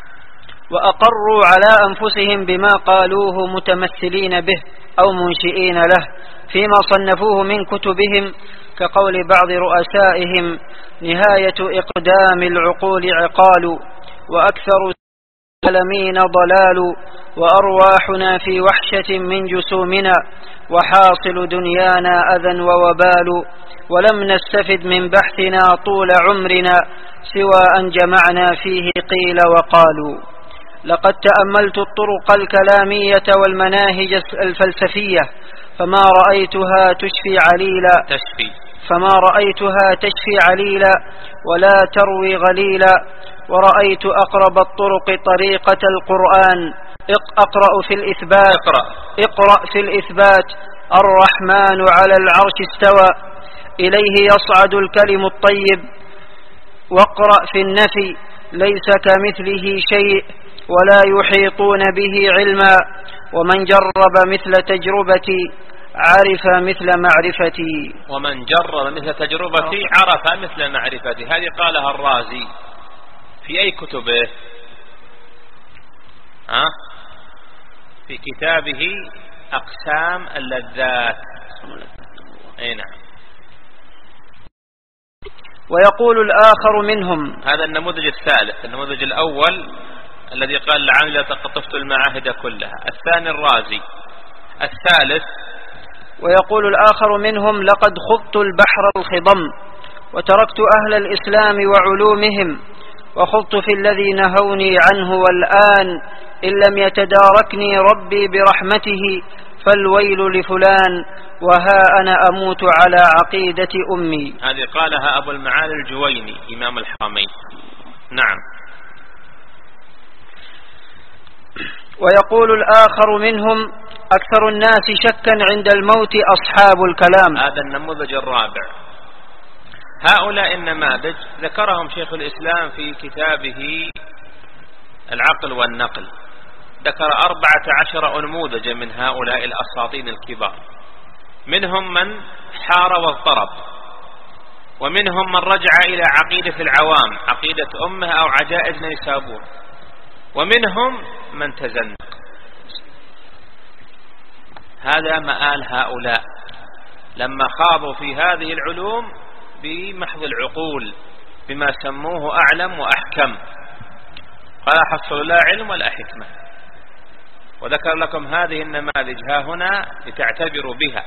وأقروا على أنفسهم بما قالوه متمثلين به أو منشئين له فيما صنفوه من كتبهم، كقول بعض رؤسائهم: نهاية إقدام العقول عقال وأكثر العالمين ضلال وأرواحنا في وحشة من جسومنا وحاصل دنيانا أذى ووبال، ولم نستفد من بحثنا طول عمرنا سوى أن جمعنا فيه قيل وقالوا. لقد تأملت الطرق الكلامية والمناهج الفلسفية فما رأيتها تشفي عليلا تشفي فما رأيتها تشفي عليلا ولا تروي غليلا، ورأيت أقرب الطرق طريقة القرآن. اقرأ في الإثبات اقرأ, اقرأ في الإثبات: الرحمن على العرش استوى إليه يصعد الكلم الطيب. واقرأ في النفي: ليس كمثله شيء ولا يحيطون به علما، ومن جرب مثل تجربتي عرف مثل معرفتي. ومن جرب مثل تجربتي عرف مثل معرفتي. هذه قالها الرازي في أي كتبه؟ ها؟ في كتابه أقسام اللذات. أي نعم. ويقول الآخر منهم، هذا النموذج الثالث. النموذج الأول الذي قال لعمل لتقطفت المعاهد كلها، الثاني الرازي. الثالث ويقول الآخر منهم لقد خضت البحر الخضم وتركت أهل الإسلام وعلومهم وخضت في الذي نهوني عنه، والآن إن لم يتداركني ربي برحمته فالويل لفلان وها أنا أموت على عقيدة أمي. هذه قالها أبو المعالي الجويني إمام الحرمين. نعم. ويقول الآخر منهم أكثر الناس شكا عند الموت أصحاب الكلام. هذا النموذج الرابع. هؤلاء النماذج ذكرهم شيخ الإسلام في كتابه العقل والنقل، ذكر أربعة عشر أنموذجا من هؤلاء الأساطين الكبار. منهم من حار واضطرب، ومنهم من رجع إلى عقيدة العوام، عقيدة أمه أو عجائز نيسابور، ومنهم من تزندق. هذا مآل هؤلاء لما خاضوا في هذه العلوم بمحض العقول بما سموه أعلم وأحكم. قال حصلوا لا علم ولا حكمة. وذكر لكم هذه النماذج ها هنا لتعتبروا بها.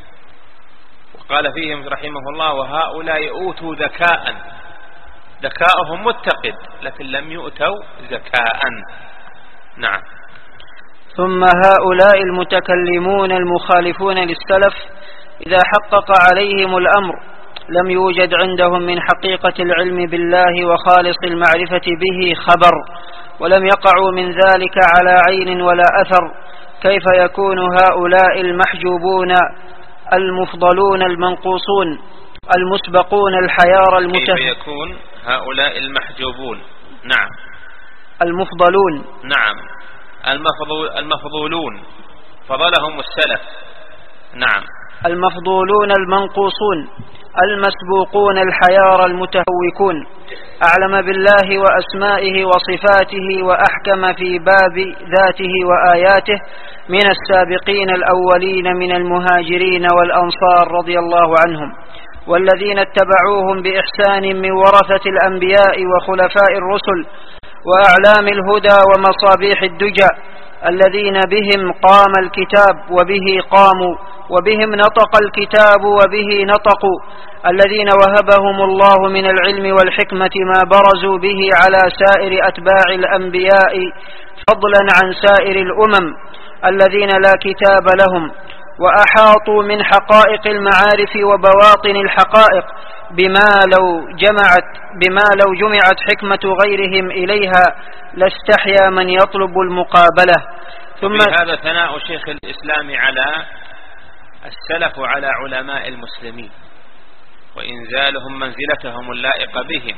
وقال فيهم رحمه الله وهؤلاء أوتوا ذكاء، ذكاءهم متقد لكن لم يؤتوا ذكاء. نعم. ثم هؤلاء المتكلمون المخالفون للسلف إذا حقق عليهم الأمر لم يوجد عندهم من حقيقة العلم بالله وخالص المعرفة به خبر، ولم يقعوا من ذلك على عين ولا أثر. كيف يكون هؤلاء المحجوبون المفضلون المنقوصون المسبقون الحيار المته... كيف يكون هؤلاء المحجوبون؟ نعم. المفضلون. نعم. المفضول المفضولون فضلهم السلف. نعم. المفضولون المنقوصون المسبوقون الحيار المتهوكون، أعلم بالله وأسمائه وصفاته وأحكم في باب ذاته وآياته من السابقين الأولين من المهاجرين والأنصار رضي الله عنهم، والذين اتبعوهم بإحسان من ورثة الأنبياء وخلفاء الرسل وأعلام الهدى ومصابيح الدجى، الذين بهم قام الكتاب وبه قاموا وبهم نطق الكتاب وبه نطقوا، الذين وهبهم الله من العلم والحكمة ما برزوا به على سائر أتباع الأنبياء فضلا عن سائر الأمم، الذين لا كتاب لهم وأحاطوا من حقائق المعارف وبواطن الحقائق بما لو جمعت بما لو جمعت حكمة غيرهم إليها لاستحيا من يطلب المقابلة. ثم هذا ثناء شيخ الإسلام على السلف وعلى علماء المسلمين وإنزالهم منزلتهم اللائقة بهم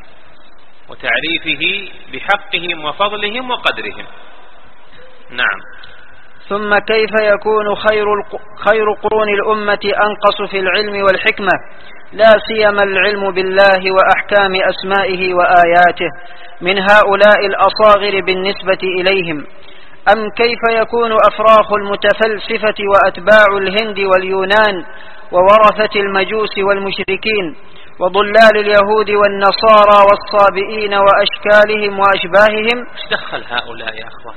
وتعريفه بحقهم وفضلهم وقدرهم. نعم. ثم كيف يكون خير خير قرون الأمة أنقص في العلم والحكمة، لا سيما العلم بالله وأحكام أسمائه وآياته من هؤلاء الأصاغر بالنسبة إليهم؟ أم كيف يكون أفراخ المتفلسفة وأتباع الهند واليونان وورثة المجوس والمشركين وضلال اليهود والنصارى والصابئين وأشكالهم وأشباههم؟ ايش دخل هؤلاء يا أخوان؟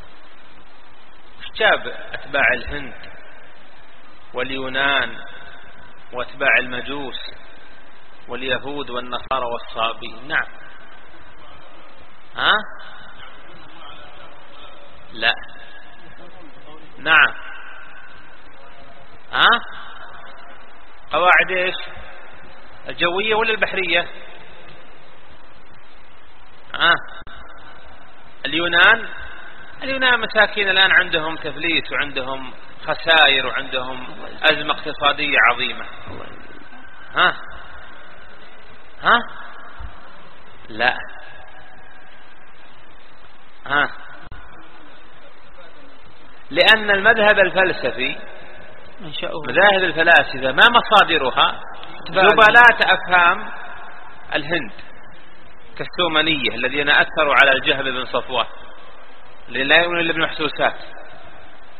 ايش جاب أتباع الهند واليونان وأتباع المجوس واليهود والنصارى والصابئين؟ نعم. ها؟ لا. نعم. ها؟ قواعد ايش؟ الجوية ولا البحرية؟ ها؟ اليونان اليونان مساكين الآن عندهم تفليس وعندهم خسائر وعندهم أزمة اقتصادية عظيمة. ها؟ ها؟ لا. ها؟ لأن المذهب الفلسفي مذاهب الفلاسفة ما مصادرها زبالات أفهام الهند كالسومنية الذين أثروا على الجهم بن صفوان اللي لا يؤمن إلا بالمحسوسات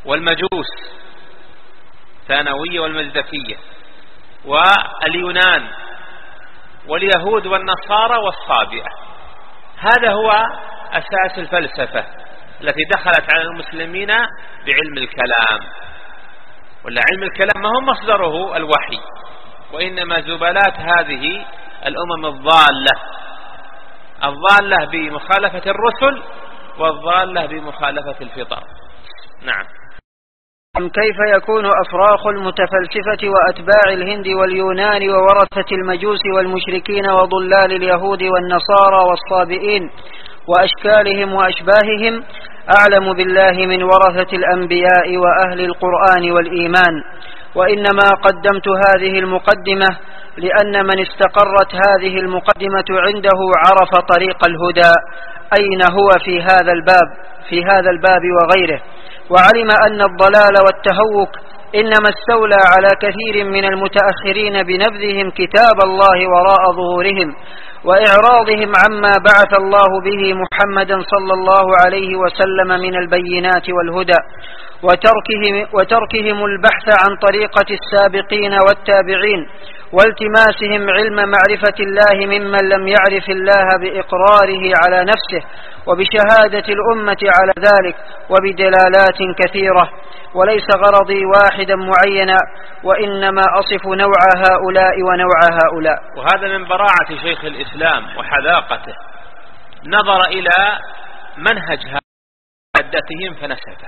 والمجوس ثانوية والمزدكية، واليونان واليهود والنصارى والصابئة. هذا هو أساس الفلسفة التي دخلت على المسلمين بعلم الكلام. ولا علم الكلام ما هو مصدره الوحي، وإنما زبلات هذه الأمم الضالة، الضالة بمخالفة الرسل والضالة بمخالفة الفطر. نعم. كيف يكون أفراخ المتفلسفة وأتباع الهند واليونان وورثة المجوس والمشركين وضلال اليهود والنصارى والصابئين وأشكالهم وأشباههم أعلم بالله من ورثة الأنبياء وأهل القرآن والإيمان؟ وإنما قدمت هذه المقدمة لأن من استقرت هذه المقدمة عنده عرف طريق الهدى أين هو في هذا الباب في هذا الباب وغيره، وعلم أن الضلال والتهوك إنما استولى على كثير من المتأخرين بنبذهم كتاب الله وراء ظهورهم وإعراضهم عما بعث الله به محمدا صلى الله عليه وسلم من البينات والهدى، وتركهم, وتركهم البحث عن طريقة السابقين والتابعين والتماسهم علم معرفة الله ممن لم يعرف الله بإقراره على نفسه وبشهادة الأمة على ذلك وبدلالات كثيرة. وليس غرضي واحدا معينا، وإنما أصف نوع هؤلاء ونوع هؤلاء. وهذا من براعة شيخ الإسلام وحذاقته، نظر إلى منهج هادتهم فنسفه.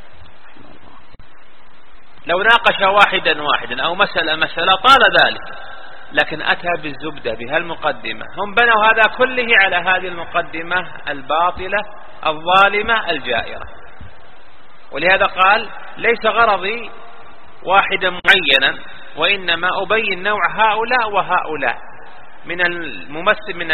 لو ناقش واحدا واحدا أو مسألة مسألة طال ذلك، لكن أتى بالزبدة بهالمقدمة. هم بنوا هذا كله على هذه المقدمة الباطلة الظالمة الجائرة. ولهذا قال ليس غرضي واحدا معينا، وإنما أبين نوع هؤلاء وهؤلاء من الممثل من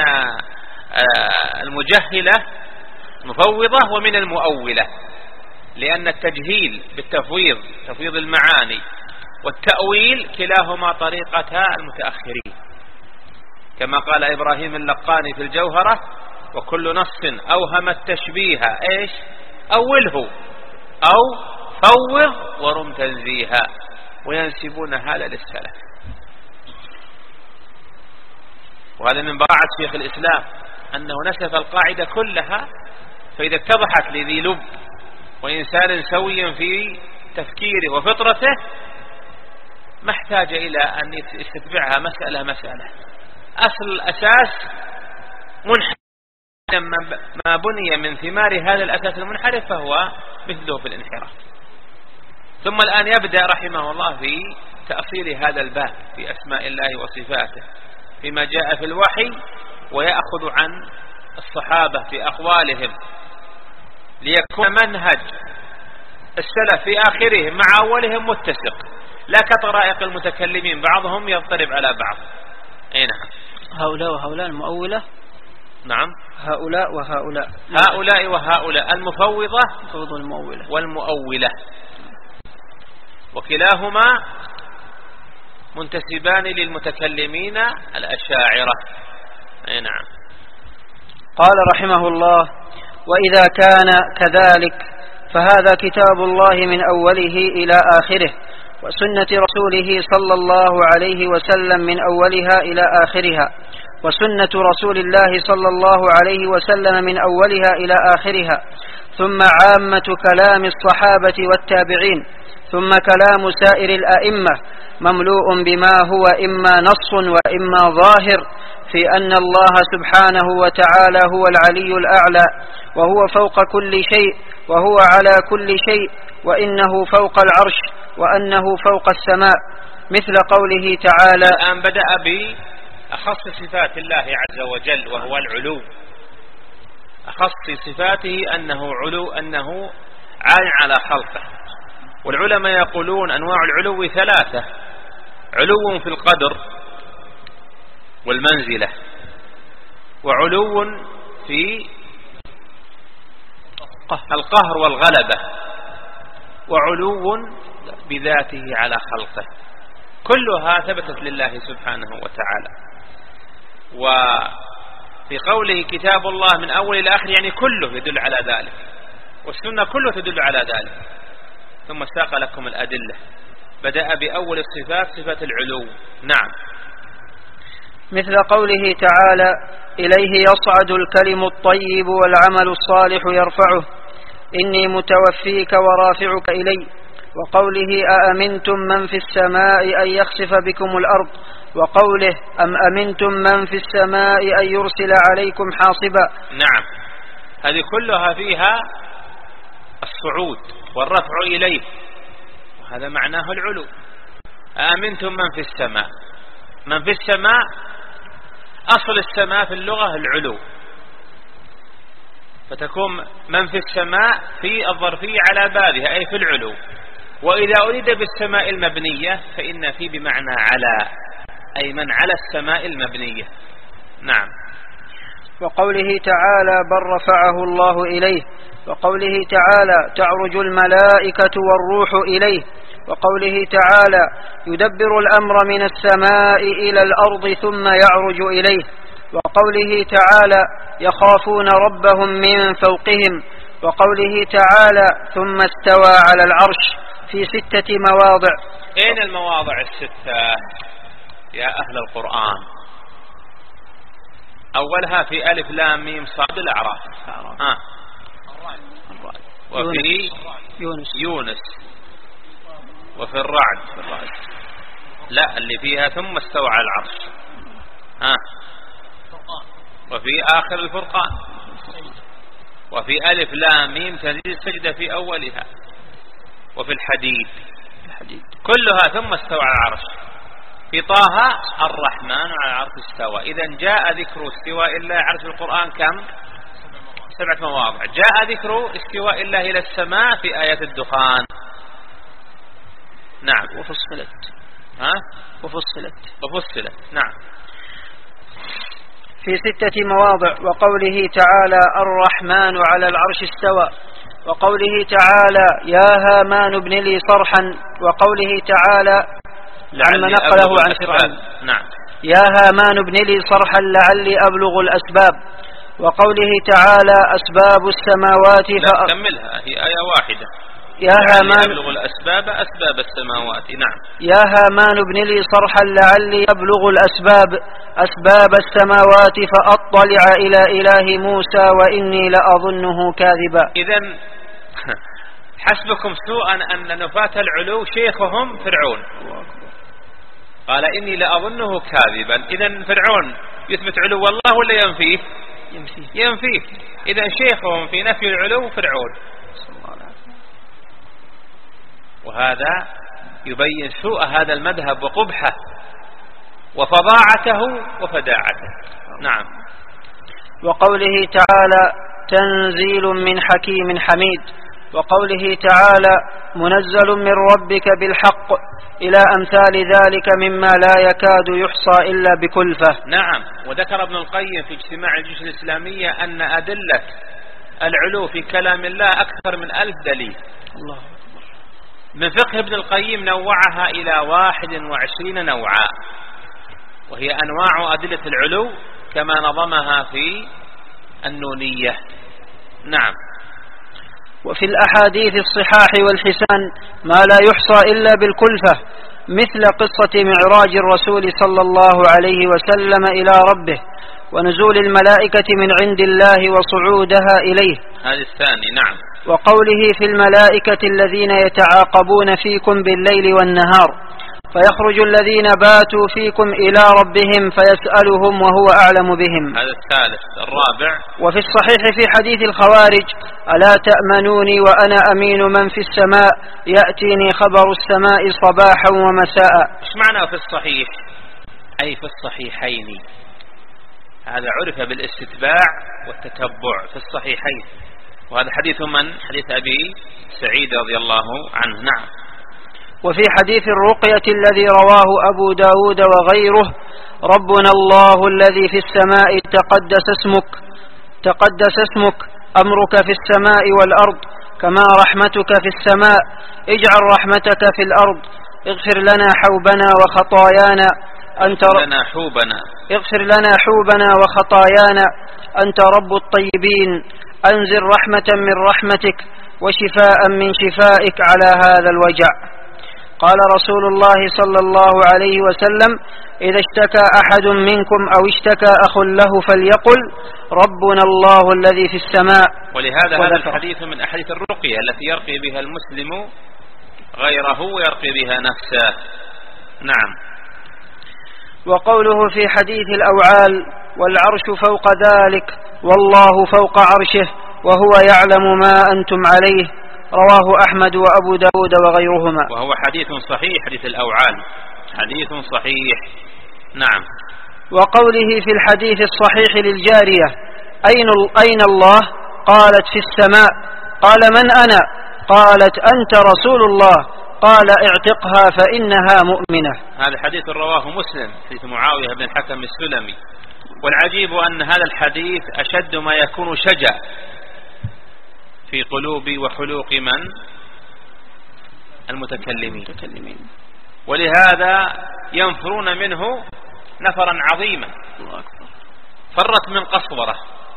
المجهلة المفوضة ومن المؤولة، لأن التجهيل بالتفويض تفويض المعاني والتأويل كلاهما طريقة المتأخرين، كما قال إبراهيم اللقاني في الجوهرة: وكل نص أوهم التشبيه إيش أوله أو فوض ورم تنزيها، وينسبون هذا للسلف. وهذا من براعة شيخ الإسلام أنه نسف القاعدة كلها، فإذا اتضحت لذي لب وإنسان سوي في تفكيره وفطرته ما احتاج إلى أن يستتبعها مسألة مسألة. أصل الأساس منحرف، ما بني من ثمار هذا الأساس المنحرف فهو مثله في الانحراف. ثم الآن يبدأ رحمه الله في تأصيل هذا الباب في أسماء الله وصفاته فيما جاء في الوحي، ويأخذ عن الصحابة في أقوالهم ليكون منهج السلف في آخرهم مع أولهم متسق، لا كطرائق المتكلمين بعضهم يضطرب على بعض. أي نعم. هؤلاء وهؤلاء المؤولة. نعم. هؤلاء وهؤلاء هؤلاء وهؤلاء المفوضة والمؤولة والمؤولة، وكلاهما منتسبان للمتكلمين الأشاعرة. أي نعم. قال رحمه الله: وإذا كان كذلك فهذا كتاب الله من أوله إلى آخره، وسنة رسوله صلى الله عليه وسلم من أولها إلى آخرها، وسنة رسول الله صلى الله عليه وسلم من أولها إلى آخرها، ثم عامة كلام الصحابة والتابعين، ثم كلام سائر الأئمة مملوء بما هو إما نص وإما ظاهر في أن الله سبحانه وتعالى هو العلي الأعلى، وهو فوق كل شيء، وهو على كل شيء، وإنه فوق العرش، وأنه فوق السماء، مثل قوله تعالى. الآن بدأ بأخص صفات الله عز وجل وهو العلو، أخص صفاته أنه علو، أنه عال على خلقه. والعلماء يقولون أنواع العلو ثلاثة: علو في القدر والمنزلة، وعلو في القهر والغلبة، وعلو بذاته على خلقه. كلها ثبتت لله سبحانه وتعالى. وفي قوله كتاب الله من أول إلى آخر يعني كله يدل على ذلك، والسنة كله تدل على ذلك. ثم ساق لكم الأدلة. بدأ بأول الصفات صفة العلو. نعم. مثل قوله تعالى: إليه يصعد الكلم الطيب والعمل الصالح يرفعه، إني متوفيك ورافعك إلي. وقوله: أأمنتم من في السماء أن يخسف بكم الأرض. وقوله: أم أمنتم من في السماء أن يرسل عليكم حاصبا. نعم، هذه كلها فيها الصعود والرفع إليه، وهذا معناه العلو. أأمنتم من في السماء، من في السماء أصل السماء في اللغة العلو، فتكون من في السماء في الظرفية على بابها أي في العلو. وإذا أريد بالسماء المبنية فإن في بمعنى على، أي من على السماء المبنية. نعم. وقوله تعالى: بل رفعه الله إليه. وقوله تعالى: تعرج الملائكة والروح إليه. وقوله تعالى: يدبر الأمر من السماء إلى الأرض ثم يعرج إليه. وقوله تعالى: يخافون ربهم من فوقهم. وقوله تعالى: ثم استوى على العرش، في ستة مواضع. أين المواضع الستة يا أهل القرآن؟ أولها في ألف لام ميم صاد الأعراف، آه. وفي يونس. يونس وفي الرعد. لا، اللي فيها ثم استوى على العرش، آه. وفي آخر الفرقان. وفي ألف لام ميم تنزيل السجدة في أولها. وفي الحديد كلها ثم استوى على العرش. في طه الرحمن على العرش استوى. إذا جاء ذكر استواء الله عرش القرآن كم؟ سبعة مواضع. جاء ذكر استواء الله إلى السماء في آية الدخان. نعم. وفصلت. ها؟ وفصلت. وفصلت. نعم. في ستة مواضع. وقوله تعالى: الرحمن على العرش استوى. وقوله تعالى: يا هامان ابن لي صرحا. وقوله تعالى عما نقله عن فرعون: نعم. يا هامان ابن لي صرحا لعلي أبلغ الأسباب. وقوله تعالى: أسباب السماوات. لا كملها، هي آية واحدة. يا هامان يبلغ الأسباب أسباب السماوات. نعم. يا هامان ابن لي صرحا لعلي أبلغ الأسباب أسباب السماوات فأطلع إلى إله موسى وإني لأظنه كاذبا. إذن حسبكم سوءا أن نفاة العلو شيخهم فرعون، قال إني لأظنه كاذبا. إذن فرعون يثبت علو الله ولا ينفيه؟ ينفيه. إذن شيخهم في نفي العلو فرعون، وهذا يبين سوء هذا المذهب وقبحه وفظاعته وفداعته. نعم. وقوله تعالى: تنزيل من حكيم حميد. وقوله تعالى: منزل من ربك بالحق، إلى أمثال ذلك مما لا يكاد يحصى إلا بكلفة. نعم. وذكر ابن القيم في اجتماع الجيوش الإسلامية أن أدلة العلو في كلام الله أكثر من ألف دليل. الله. من فقه ابن القيم نوعها إلى واحد وعشرين نوعا، وهي أنواع أدلة العلو كما نظمها في النونية. نعم. وفي الأحاديث الصحاح والحسان ما لا يحصى إلا بالكلفة، مثل قصة معراج الرسول صلى الله عليه وسلم إلى ربه، ونزول الملائكة من عند الله وصعودها إليه. هذا الثاني. نعم. وقوله: في الملائكة الذين يتعاقبون فيكم بالليل والنهار، فيخرج الذين باتوا فيكم إلى ربهم فيسألهم وهو أعلم بهم. هذا الثالث. الرابع: وفي الصحيح في حديث الخوارج: ألا تأمنوني وأنا أمين من في السماء، يأتيني خبر السماء صباحا ومساء. ايش معنى في الصحيح؟ أي في الصحيحين. هذا عرف بالاستتباع والتتبع في الصحيحين، وهذا حديث من؟ حديث أبي سعيد رضي الله عنه. نعم. وفي حديث الرقية الذي رواه أبو داود وغيره: ربنا الله الذي في السماء تقدس اسمك تقدس اسمك أمرك في السماء والأرض كما رحمتك في السماء، اجعل رحمتك في الأرض، اغفر لنا حوبنا وخطايانا أنت رب لنا حوبنا اغفر لنا حوبنا وخطايانا أنت رب الطيبين، أنزل رحمة من رحمتك وشفاء من شفائك على هذا الوجع. قال رسول الله صلى الله عليه وسلم: إذا اشتكى أحد منكم أو اشتكى أخ له فليقل ربنا الله الذي في السماء. ولهذا هذا الحديث من أحاديث الرقية التي يرقي بها المسلم غيره ويرقي بها نفسه. نعم. وقوله في حديث الأوعال: والعرش فوق ذلك والله فوق عرشه وهو يعلم ما أنتم عليه، رواه أحمد وأبو داود وغيرهما. وهو حديث صحيح، حديث الأوعال حديث صحيح. نعم. وقوله في الحديث الصحيح للجارية: أين, أين الله؟ قالت: في السماء. قال: من أنا؟ قالت: أنت رسول الله. قال: اعتقها فإنها مؤمنة. هذا حديث رواه مسلم، حديث معاوية بن الحكم السلمي. والعجيب أن هذا الحديث أشد ما يكون شجع في قلوب وحلوق من؟ المتكلمين. ولهذا ينفرون منه نفرا عظيما، فرت من قسورة،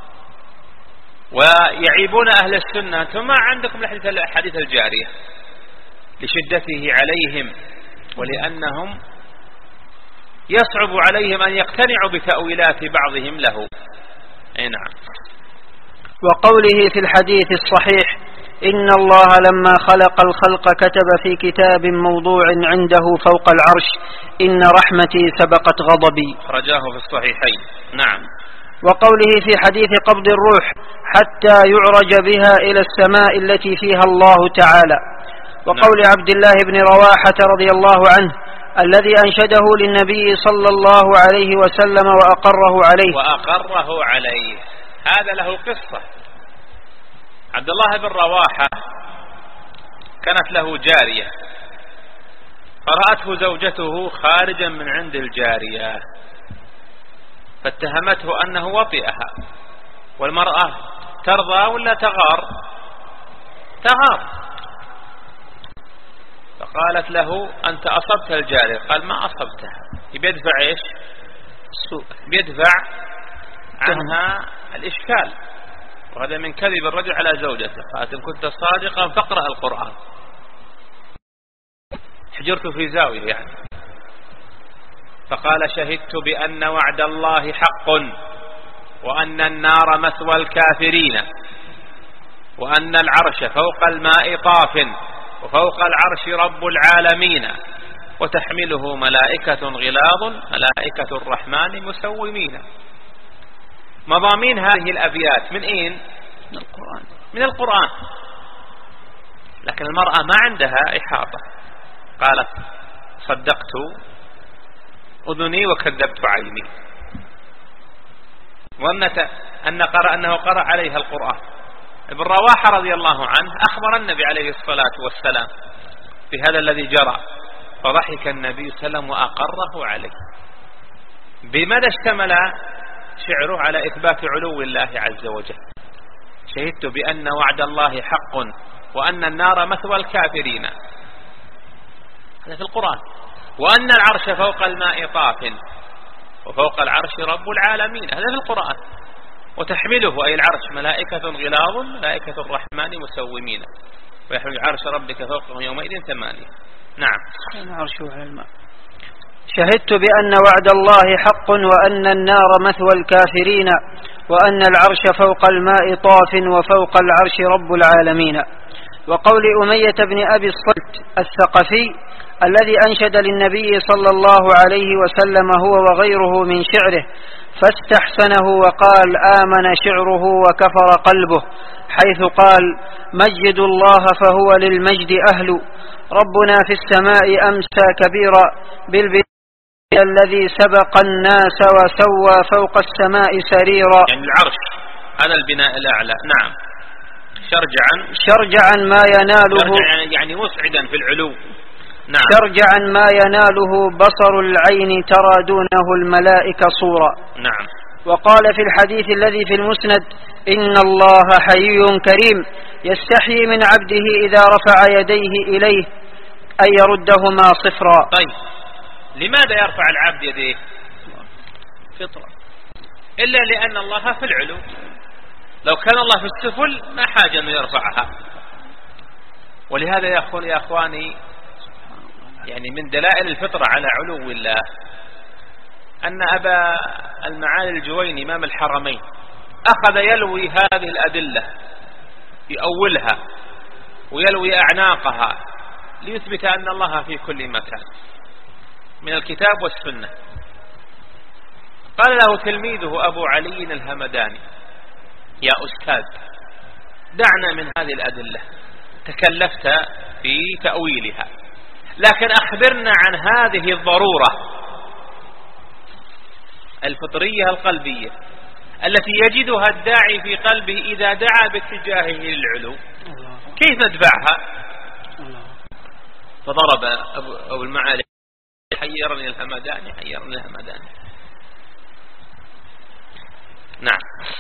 ويعيبون أهل السنة. ثم عندكم الحديث الجارية لشدته عليهم، ولأنهم يصعب عليهم أن يقتنعوا بتأويلات بعضهم له. أي نعم. وقوله في الحديث الصحيح: إن الله لما خلق الخلق كتب في كتاب موضوع عنده فوق العرش: إن رحمتي سبقت غضبي. رجاه في الصحيحين. نعم. وقوله في حديث قبض الروح: حتى يعرج بها إلى السماء التي فيها الله تعالى. وقول نعم. عبد الله بن رواحة رضي الله عنه الذي أنشده للنبي صلى الله عليه وسلم وأقره عليه وأقره عليه هذا له قصة. عبد الله بن رواحة كانت له جارية، فرأته زوجته خارجا من عند الجارية، فاتهمته أنه وطئها. والمرأة ترضى ولا تغار؟ تغار. فقالت له: أنت أصبت الجارية. قال: ما أصبتها. بيدفع إيش؟ السوء، بيدفع عنها الإشكال. وهذا من كذب الرجل على زوجته. قالت: إن كنت صادقا فاقرأ القرآن. حجرت في زاوية يعني. فقال: شهدت بأن وعد الله حق، وأن النار مثوى الكافرين، وأن العرش فوق الماء طاف، وفوق العرش رب العالمين، وتحمله ملائكة غلاظ ملائكة الرحمن مسومين. مضامين هذه الأبيات من أين؟ من القرآن. من القرآن. لكن المرأة ما عندها إحاطة. قالت: صدقت أذني وكذبت عيني. وأن قرأ أنه قرأ عليها القرآن. ابن رواحة رضي الله عنه أخبر النبي عليه الصلاة والسلام بهذا الذي جرى، فضحك النبي صلى الله عليه وسلم وأقره عليه. بماذا اشتمل شعره؟ على إثبات علو الله عز وجل. شهدت بأن وعد الله حق، وأن النار مثوى الكافرين، هذا في القرآن. وأن العرش فوق الماء طاف، وفوق العرش رب العالمين، هذا في القرآن. وتحمله أي العرش ملائكة غلاظ ملائكة الرحمن مسومين، ويحمل عرش ربك فوقهم يومئذ ثمانية. نعم. العرش على الماء. شهدت بأن وعد الله حق، وأن النار مثوى الكافرين، وأن العرش فوق الماء طاف، وفوق العرش رب العالمين. وقول أمية بن أبي الصلت الثقفي الذي أنشد للنبي صلى الله عليه وسلم هو وغيره من شعره، فاستحسنه وقال: آمن شعره وكفر قلبه، حيث قال: مجد الله فهو للمجد أهل، ربنا في السماء أمسى كبيرا، بالبناء الذي سبق الناس وسوى فوق السماء سريرا. يعني العرش هذا البناء الأعلى. نعم. شرجعا شرجعا ما يناله، شرجعا يعني مسعدا في العلو. نعم. شرجعا ما يناله بصر العين، ترى دونه الملائكة صورا. نعم. وقال في الحديث الذي في المسند: إن الله حيي كريم، يستحيي من عبده إذا رفع يديه إليه أن يردهما صفرا. طيب، لماذا يرفع العبد يديه؟ فطرة. إلا لأن الله في العلو. لو كان الله في السفل ما حاجة أنه يرفعها. ولهذا يا أخواني يا أخواني يعني من دلائل الفطرة على علو الله أن أبا المعالي الجويني إمام الحرمين أخذ يلوي هذه الأدلة يؤولها ويلوي أعناقها ليثبت أن الله في كل مكان من الكتاب والسنة. قال له تلميذه أبو علي الهمداني: يا أستاذ، دعنا من هذه الأدلة، تكلفت في تأويلها، لكن أخبرنا عن هذه الضرورة الفطرية القلبية التي يجدها الداعي في قلبه إذا دعا باتجاهه للعلو، كيف ندفعها؟ فضرب أبو المعالي: حيرني الهمداني حيرني الهمداني. نعم.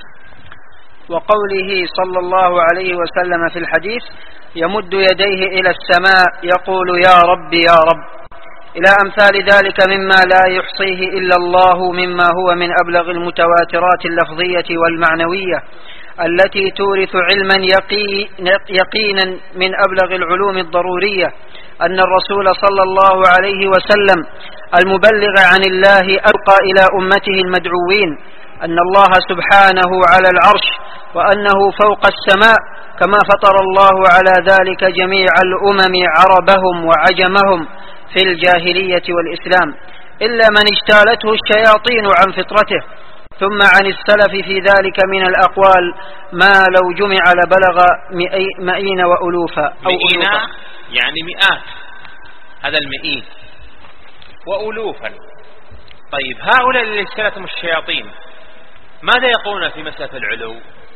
وقوله صلى الله عليه وسلم في الحديث: يمد يديه إلى السماء يقول يا رب يا رب، إلى أمثال ذلك مما لا يحصيه إلا الله، مما هو من أبلغ المتواترات اللفظية والمعنوية التي تورث علما يقينا من أبلغ العلوم الضرورية، أن الرسول صلى الله عليه وسلم المبلغ عن الله ألقى إلى أمته المدعوين أن الله سبحانه على العرش، وأنه فوق السماء، كما فطر الله على ذلك جميع الأمم عربهم وعجمهم في الجاهلية والإسلام، إلا من اجتالته الشياطين عن فطرته. ثم عن السلف في ذلك من الأقوال ما لو جمع لبلغ مئين وألوفا أو مئين ألوفا، يعني مئات، هذا المئين وألوفا. طيب هؤلاء اللي اجتالتهم الشياطين ماذا يقولون في مسألة العلو؟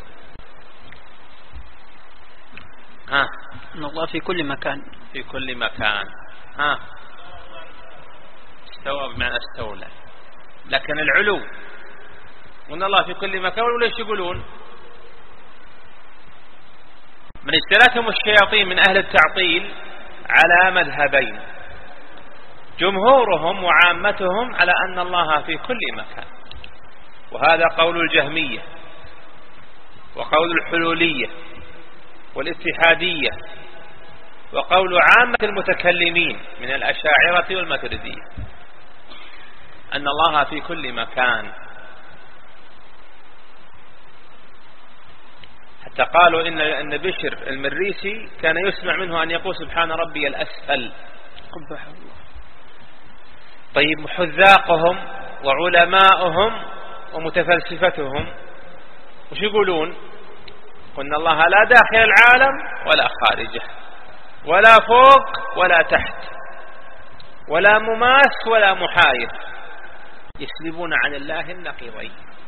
ها أن الله في كل مكان. في كل مكان. ها استوى بمعنى استولى، لكن العلو وأن الله في كل مكان، ولا ايش يقولون؟ من اجتالتهم الشياطين من أهل التعطيل على مذهبين، جمهورهم وعامتهم على أن الله في كل مكان، وهذا قول الجهمية وقول الحلولية والاتحادية وقول عامة المتكلمين من الأشاعرة والماتريدية، أن الله في كل مكان. حتى قالوا إن أن بشر المريسي كان يسمع منه أن يقول سبحان ربي الأسفل. طيب حذاقهم وعلماؤهم ومتفلسفتهم وش يقولون؟ قلنا الله لا داخل العالم ولا خارجه، ولا فوق ولا تحت، ولا مماس ولا محايد، يسلبون عن الله النقيضين،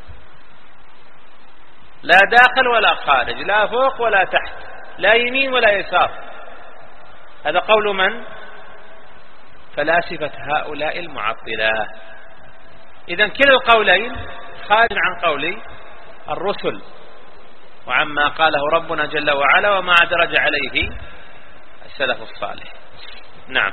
لا داخل ولا خارج، لا فوق ولا تحت، لا يمين ولا يسار. هذا قول من؟ فلاسفة هؤلاء المعطلة. إذن كلا القولين خارج عن قول الرسل وعما قاله ربنا جل وعلا وما درج عليه السلف الصالح. نعم.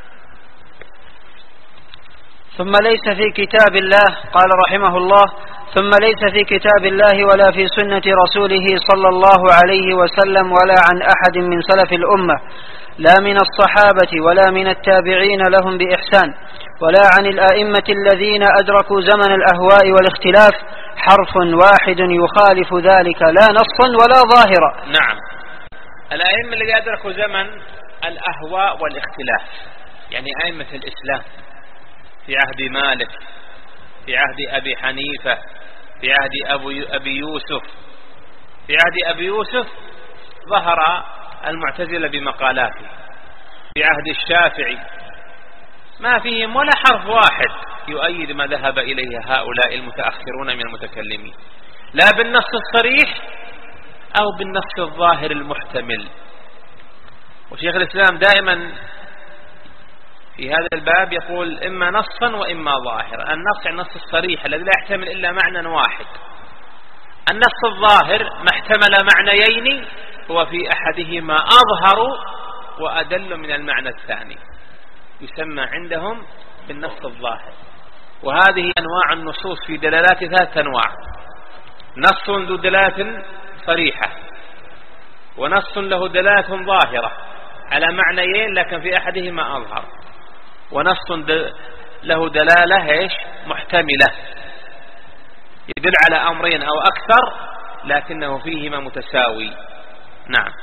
ثم ليس في كتاب الله، قال رحمه الله: ثم ليس في كتاب الله ولا في سنة رسوله صلى الله عليه وسلم ولا عن أحد من سلف الأمة، لا من الصحابة ولا من التابعين لهم بإحسان، ولا عن الآئمة الذين أدركوا زمن الأهواء والاختلاف، حرف واحد يخالف ذلك لا نصا ولا ظاهرا. نعم، الآئمة الذين أدركوا زمن الأهواء والاختلاف، يعني أئمة الإسلام في عهد مالك، في عهد أبي حنيفة، في عهد أبي يوسف. في عهد أبي يوسف ظهر المعتزلة بمقالاته، في عهد الشافعي ما فيهم ولا حرف واحد يؤيد ما ذهب إليه هؤلاء المتأخرون من المتكلمين، لا بالنص الصريح أو بالنص الظاهر المحتمل. وشيخ الإسلام دائما في هذا الباب يقول إما نصا وإما ظاهرا. النص النص الصريح الذي لا يحتمل إلا معنى واحد، النص الظاهر ما احتمل معنيين هو في أحدهما أظهر وأدل من المعنى الثاني، يسمى عندهم بالنص الظاهر. وهذه أنواع النصوص في دلالات ثلاث أنواع: نص ذو دلالة صريحة، ونص له دلالة ظاهرة، على معنيين لكن في أحدهما أظهر، ونص له دلالة إيش محتملة يدل على أمرين أو أكثر لكنه فيهما متساوي. نعم.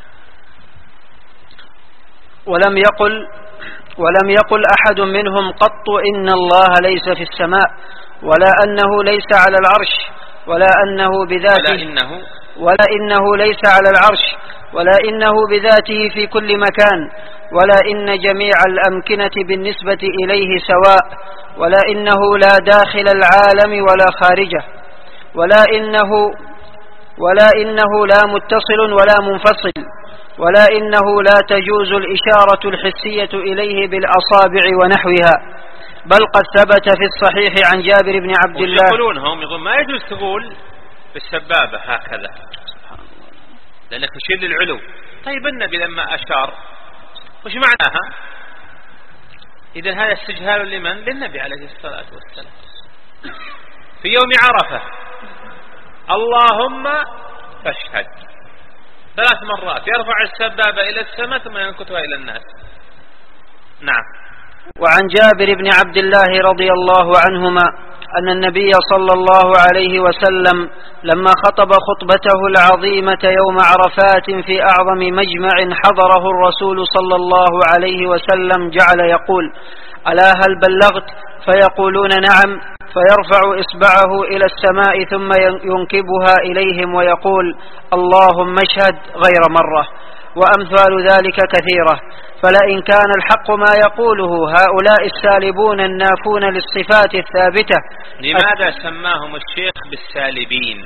ولم يقل ولم يقل أحد منهم قط إن الله ليس في السماء، ولا أنه ليس على العرش، ولا أنه بذاته ولا إنه, ولا إنه ليس على العرش، ولا إنه بذاته في كل مكان، ولا إن جميع الأمكنة بالنسبة إليه سواء، ولا إنه لا داخل العالم ولا خارجه، ولا إنه ولا إنه لا متصل ولا منفصل، ولا إنه لا تجوز الإشارة الحسية إليه بالأصابع ونحوها، بل قد ثبت في الصحيح عن جابر بن عبد الله. يقولون هم يقول ما يجوز تقول بالسبابة هكذا لأنك تشير للعلو. طيب النبي لما أشار وش معناها؟ إذن هذا استجهال لمن؟ للنبي عليه الصلاة والسلام. في يوم عرفة اللهم فاشهد ثلاث مرات يرفع السبابة إلى السماء ثم ينكتها إلى الناس. نعم. وعن جابر بن عبد الله رضي الله عنهما أن النبي صلى الله عليه وسلم لما خطب خطبته العظيمة يوم عرفات في أعظم مجمع حضره الرسول صلى الله عليه وسلم جعل يقول: ألا هل بلغت؟ فيقولون نعم، فيرفع إصبعه إلى السماء ثم ينكبها إليهم ويقول: اللهم اشهد غير مرة، وأمثال ذلك كثيرة. فلئن كان الحق ما يقوله هؤلاء السالبون النافون للصفات الثابتة. لماذا سماهم الشيخ بالسالبين؟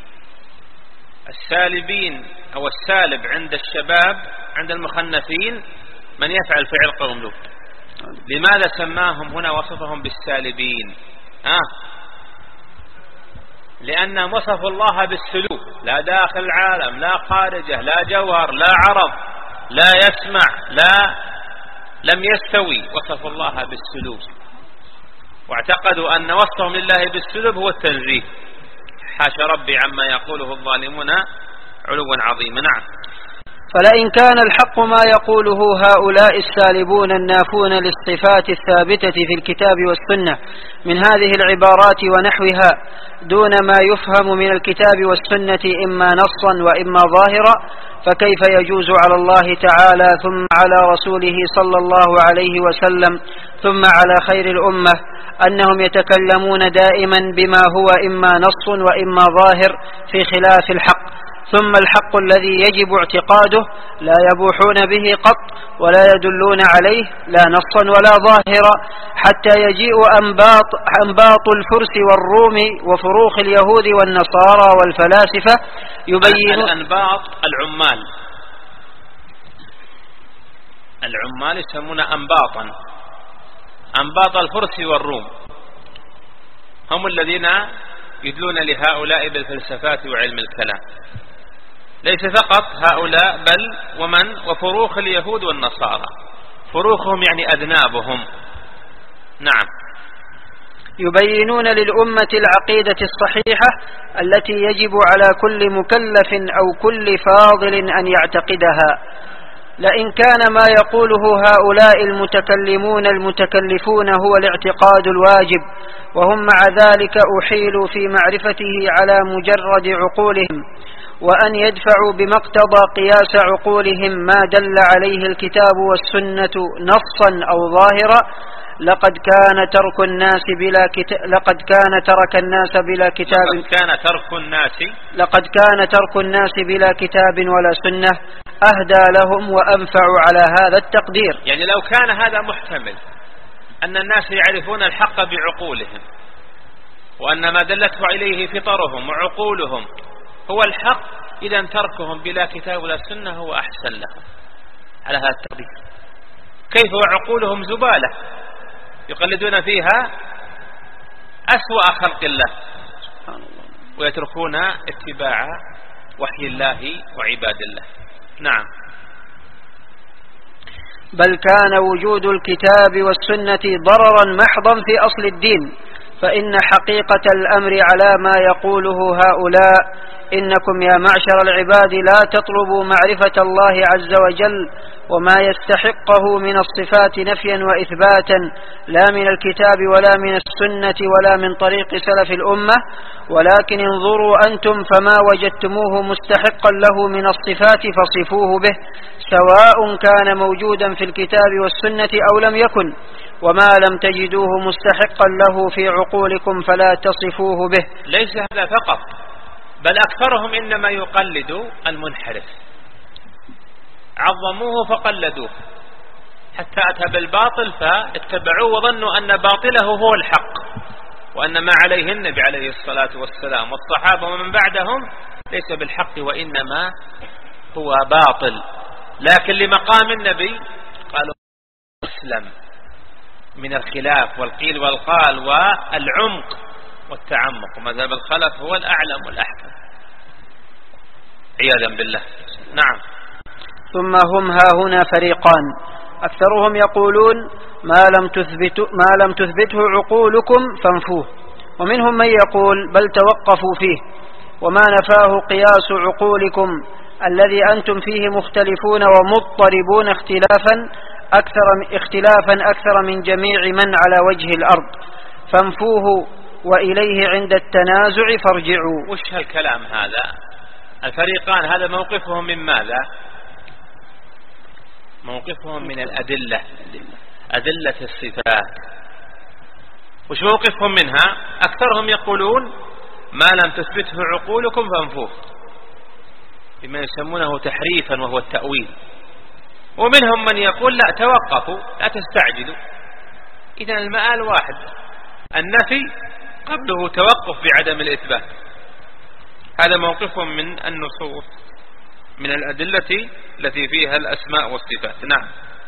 السالبين أو السالب عند الشباب عند المخنثين من يفعل فعل قوم لوط. لماذا سماهم هنا وصفهم بالسالبين؟ آه لأن وصفوا الله بالسلوك، لا داخل العالم لا خارجه، لا جوهر لا عرض، لا يسمع لا لم يستوي، وصفوا الله بالسلوك، واعتقدوا أن وصفهم لله بالسلوك هو التنزيه. حاشا ربي عما يقوله الظالمون علوا عظيما. نعم. فلئن كان الحق ما يقوله هؤلاء السالبون النافون للصفات الثابتة في الكتاب والسنة من هذه العبارات ونحوها دون ما يفهم من الكتاب والسنة إما نصا وإما ظاهرا، فكيف يجوز على الله تعالى ثم على رسوله صلى الله عليه وسلم ثم على خير الأمة أنهم يتكلمون دائما بما هو إما نص وإما ظاهر في خلاف الحق، ثم الحق الذي يجب اعتقاده لا يبوحون به قط ولا يدلون عليه لا نصا ولا ظاهرا، حتى يجيء أنباط, أنباط الفرس والروم وفروخ اليهود والنصارى والفلاسفة يبينون. الأنباط العمال العمال يسمون أنباطا، أنباط الفرس والروم هم الذين يدلون لهؤلاء بالفلسفات وعلم الكلام، ليس فقط هؤلاء بل ومن وفروخ اليهود والنصارى، فروخهم يعني أذنابهم. نعم. يبينون للأمة العقيدة الصحيحة التي يجب على كل مكلف أو كل فاضل أن يعتقدها. لئن كان ما يقوله هؤلاء المتكلمون المتكلفون هو الاعتقاد الواجب وهم مع ذلك أحيلوا في معرفته على مجرد عقولهم، وأن يدفعوا بما اقتضى قياس عقولهم ما دل عليه الكتاب والسنة نصا أو ظاهرا، لقد كان ترك الناس بلا كتاب لقد كان ترك الناس بلا كتاب لقد كان ترك الناس لقد كان ترك الناس بلا كتاب ولا سنة أهدى لهم وأنفع على هذا التقدير. يعني لو كان هذا محتمل أن الناس يعرفون الحق بعقولهم وأن ما دلته إليه فطرهم وعقولهم هو الحق، إذا تركهم بلا كتاب ولا سنة هو أحسن لهم على هذا التقدير. كيف وعقولهم زبالة يقلدون فيها أسوأ خلق الله ويتركون اتباع وحي الله وعباد الله. نعم. بل كان وجود الكتاب والسنة ضررا محضا في أصل الدين، فإن حقيقة الأمر على ما يقوله هؤلاء: إنكم يا معشر العباد لا تطلبوا معرفة الله عز وجل وما يستحقه من الصفات نفيا وإثباتا لا من الكتاب ولا من السنة ولا من طريق سلف الأمة، ولكن انظروا أنتم فما وجدتموه مستحقا له من الصفات فصفوه به، سواء كان موجودا في الكتاب والسنة أو لم يكن، وما لم تجدوه مستحقا له في عقولكم فلا تصفوه به. ليس هذا فقط، بل أكثرهم إنما يقلد المنحرف، عظموه فقلدوه حتى أتى بالباطل فاتبعوه وظنوا أن باطله هو الحق، وأن ما عليه النبي عليه الصلاة والسلام والصحابة ومن بعدهم ليس بالحق وإنما هو باطل. لكن لمقام النبي قالوا أسلم من الخلاف والقيل والقال والعمق والتعمق، ومذهب الخلف هو الأعلم والأحكم عياذا بالله. نعم. ثم هم ها هنا فريقان، أكثرهم يقولون ما لم تثبتوا ما لم تثبته عقولكم فانفوه، ومنهم من يقول بل توقفوا فيه، وما نفاه قياس عقولكم الذي أنتم فيه مختلفون ومضطربون اختلافا أكثر اختلافا أكثر من جميع من على وجه الأرض، فانفوه وإليه عند التنازع فارجعوا. وش هالكلام هذا؟ الفريقان هذا موقفهم من ماذا؟ موقفهم من الأدلة، أدلة الصفات. وش موقفهم منها؟ أكثرهم يقولون ما لم تثبته عقولكم فانفوه، بما يسمونه تحريفا وهو التأويل. ومنهم من يقول لا توقفوا لا تستعجلوا، إذن المآل واحد، النفي قبله توقف بعدم الإثبات. هذا موقفهم من النصوص من الأدلة التي فيها الأسماء والصفات. نعم.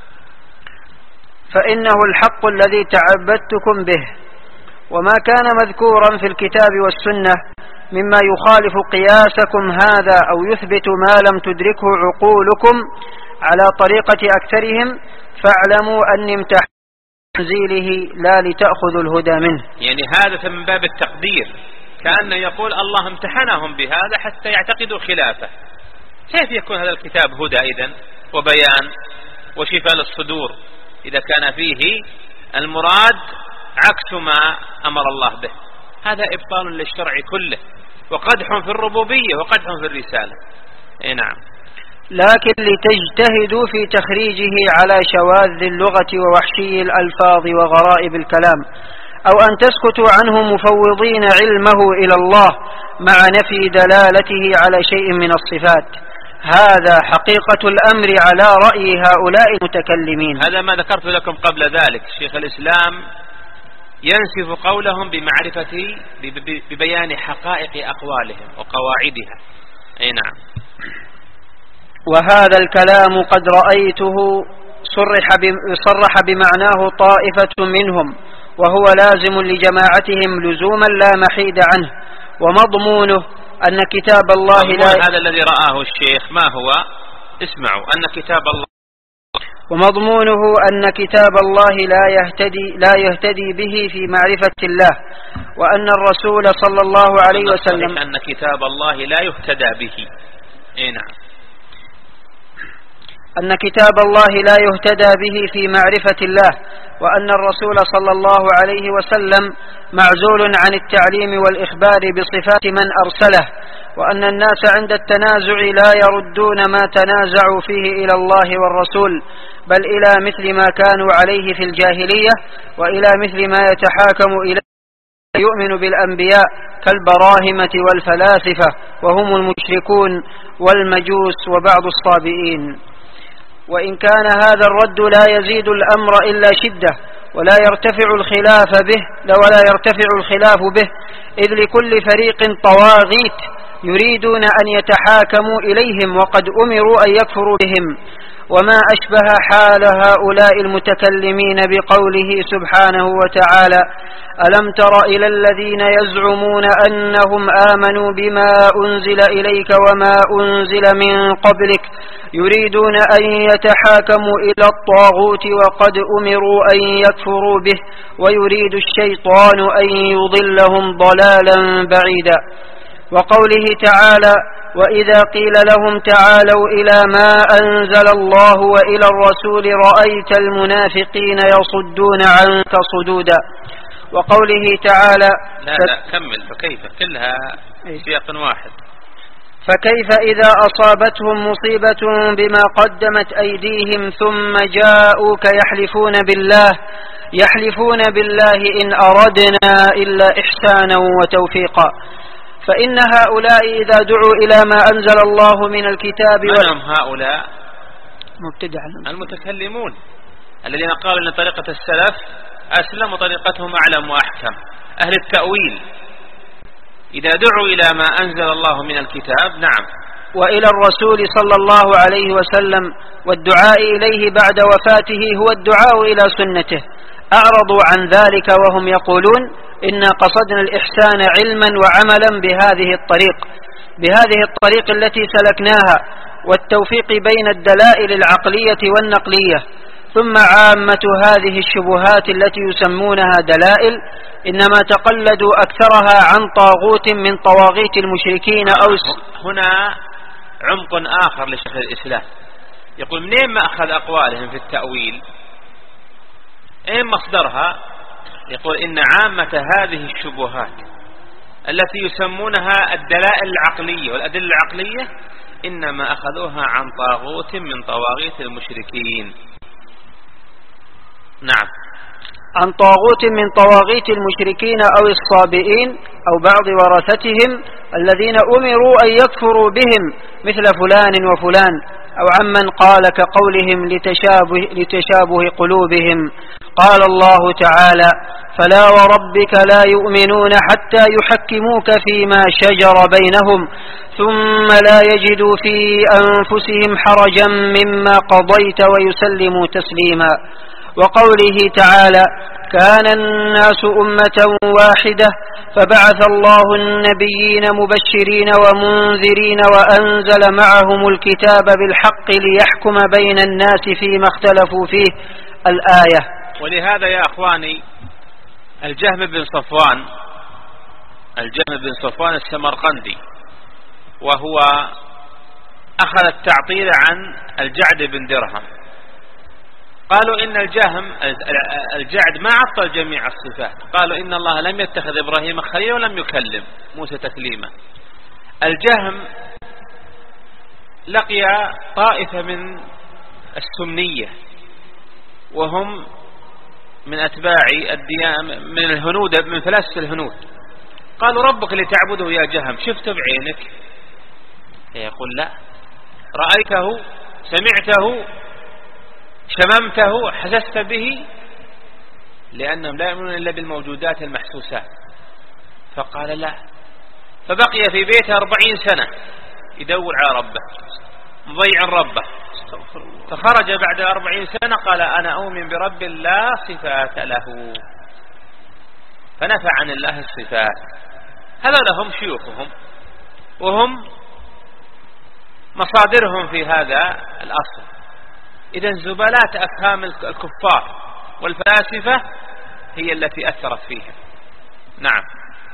فإنه الحق الذي تعبدتكم به، وما كان مذكورا في الكتاب والسنة مما يخالف قياسكم هذا أو يثبت ما لم تدركه عقولكم على طريقة أكثرهم فاعلموا أن امتحان تنزيله لا لتأخذوا الهدى منه. يعني هذا من باب التقدير، كأنه يقول الله امتحنهم بهذا حتى يعتقدوا خلافه. كيف يكون هذا الكتاب هدى إذن وبيان وشفاء للصدور إذا كان فيه المراد عكس ما أمر الله به؟ هذا إبطال للشرع كله وقدح في الربوبية وقدح في الرسالة. إيه نعم. لكن لتجتهدوا في تخريجه على شواذ اللغة ووحشي الألفاظ وغرائب الكلام، أو أن تسكتوا عنه مفوضين علمه إلى الله مع نفي دلالته على شيء من الصفات. هذا حقيقة الأمر على رأي هؤلاء المتكلمين. هذا ما ذكرت لكم قبل ذلك. شيخ الإسلام ينسف قولهم بمعرفة ببيان حقائق أقوالهم وقواعدها. أي نعم. وهذا الكلام قد رأيته صرح صرح بمعناه طائفة منهم، وهو لازم لجماعتهم لزوما لا محيد عنه، ومضمونه أن كتاب الله لا هذا الذي رآه الشيخ ما هو؟ اسمعوا أن كتاب الله ومضمونه أن كتاب الله لا يهتدي لا يهتدي به في معرفة الله، وأن الرسول صلى الله عليه وسلم أن كتاب الله لا يهتدى به. إيه نعم. أن كتاب الله لا يهتدى به في معرفة الله، وأن الرسول صلى الله عليه وسلم معزول عن التعليم والإخبار بصفات من أرسله، وأن الناس عند التنازع لا يردون ما تنازعوا فيه إلى الله والرسول، بل إلى مثل ما كانوا عليه في الجاهلية، وإلى مثل ما يتحاكم إليه يؤمن بالأنبياء كالبراهمة والفلاسفة وهم المشركون والمجوس وبعض الصابئين. وإن كان هذا الرد لا يزيد الأمر إلا شدة، ولا يرتفع الخلاف به ولا يرتفع الخلاف به إذ لكل فريق طواغيت يريدون أن يتحاكموا إليهم وقد أمروا أن يكفروا بهم. وما أشبه حال هؤلاء المتكلمين بقوله سبحانه وتعالى: ألم تر إلى الذين يزعمون أنهم آمنوا بما أنزل إليك وما أنزل من قبلك يريدون أن يتحاكموا إلى الطاغوت وقد أمروا أن يكفروا به ويريد الشيطان أن يضلهم ضلالا بعيدا. وقوله تعالى: وإذا قيل لهم تعالوا إلى ما أنزل الله وإلى الرسول رأيت المنافقين يصدون عنك صدودا. وقوله تعالى لا لا كمل فكيف كلها سياق واحد. فكيف إذا أصابتهم مصيبة بما قدمت أيديهم ثم جاءوك يحلفون بالله يحلفون بالله إن أردنا إلا إحسانا وتوفيقا. فإن هؤلاء إذا دعوا إلى ما أنزل الله من الكتاب من هم هؤلاء؟ مبتدع المتكلمون الذين قالوا أن طريقة السلف أسلم وطريقتهم أعلم وأحكم. أهل التأويل إذا دعوا إلى ما أنزل الله من الكتاب نعم وإلى الرسول صلى الله عليه وسلم والدعاء إليه بعد وفاته هو الدعاء إلى سنته أعرضوا عن ذلك وهم يقولون إنا قصدنا الإحسان علما وعملا بهذه الطريق بهذه الطريق التي سلكناها والتوفيق بين الدلائل العقلية والنقلية. ثم عامة هذه الشبهات التي يسمونها دلائل إنما تقلدوا أكثرها عن طاغوت من طواغيت المشركين أو هنا عمق آخر لشيخ الإسلام يقول منين ما أخذ أقوالهم في التأويل إيه مصدرها؟ يقول إن عامة هذه الشبهات التي يسمونها الدلائل العقلية والأدلة العقلية إنما أخذوها عن طاغوت من طواغيت المشركين. نعم عن طاغوت من طواغيت المشركين أو الصابئين أو بعض ورثتهم الذين أمروا أن يكفروا بهم مثل فلان وفلان أو عمن قال كقولهم لتشابه, لتشابه قلوبهم. قال الله تعالى فلا وربك لا يؤمنون حتى يحكموك فيما شجر بينهم ثم لا يجدوا في أنفسهم حرجا مما قضيت ويسلموا تسليما. وقوله تعالى كان الناس أمة واحدة فبعث الله النبيين مبشرين ومنذرين وأنزل معهم الكتاب بالحق ليحكم بين الناس فيما اختلفوا فيه الآية. ولهذا يا أخواني الجهم بن صفوان الجهم بن صفوان السمرقندي وهو أخذ التعطيل عن الجعد بن درهم قالوا إن الجهم الجعد ما عطل جميع الصفات قالوا إن الله لم يتخذ إبراهيم خليلا ولم يكلم موسى تكليما. الجهم لقي طائفة من السمنية وهم من أتباع الديانة من الهنود من فلاسفة الهنود قالوا ربك اللي تعبده يا جهم شفته بعينك؟ يقول لا رأيته سمعته شممته حسست به لأنهم لا يؤمنون إلا بالموجودات المحسوسات. فقال لا فبقي في بيته أربعين سنة يدور على ربه مضيع ربه فخرج بعد أربعين سنة قال أنا أؤمن برب لا صفات له فنفى عن الله الصفات. هذا لهم شيوخهم وهم مصادرهم في هذا الأصل. إذا زبالات أفهام الكفار والفلاسفة هي التي أثرت فيها. نعم.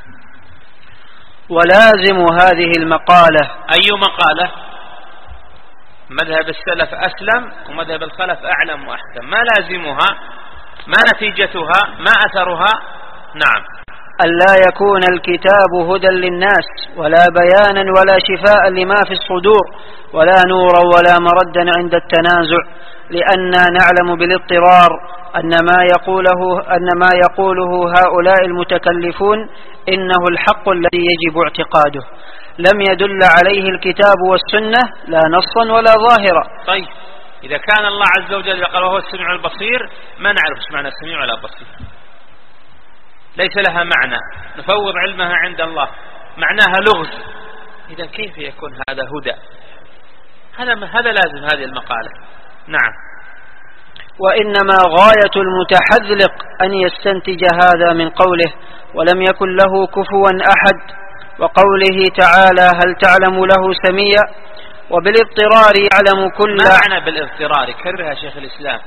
ولازم هذه المقالة أي مقالة؟ مذهب السلف أسلم ومذهب الخلف أعلم وأحكم. ما لازمها؟ ما نتيجتها؟ ما أثرها؟ نعم. ألا يكون الكتاب هدى للناس ولا بيانا ولا شفاء لما في الصدور ولا نورا ولا مردا عند التنازع لأننا نعلم بالاضطرار أن ما يقوله, أن ما يقوله هؤلاء المتكلفون إنه الحق الذي يجب اعتقاده لم يدل عليه الكتاب والسنة لا نصا ولا ظاهرا. طيب إذا كان الله عز وجل قال وهو السميع البصير ما نعرف ايش معنى السميع ولا بصير ليس لها معنى نفوض علمها عند الله معناها لغز. إذا كيف يكون هذا هدى؟ هذا هذا لازم هذه المقالة. نعم. وإنما غاية المتحذلق أن يستنتج هذا من قوله ولم يكن له كفوا أحد وقوله تعالى هل تعلم له سميا وبالاضطرار يعلم كل. ما معنى بالاضطرار؟ كررها شيخ الإسلام.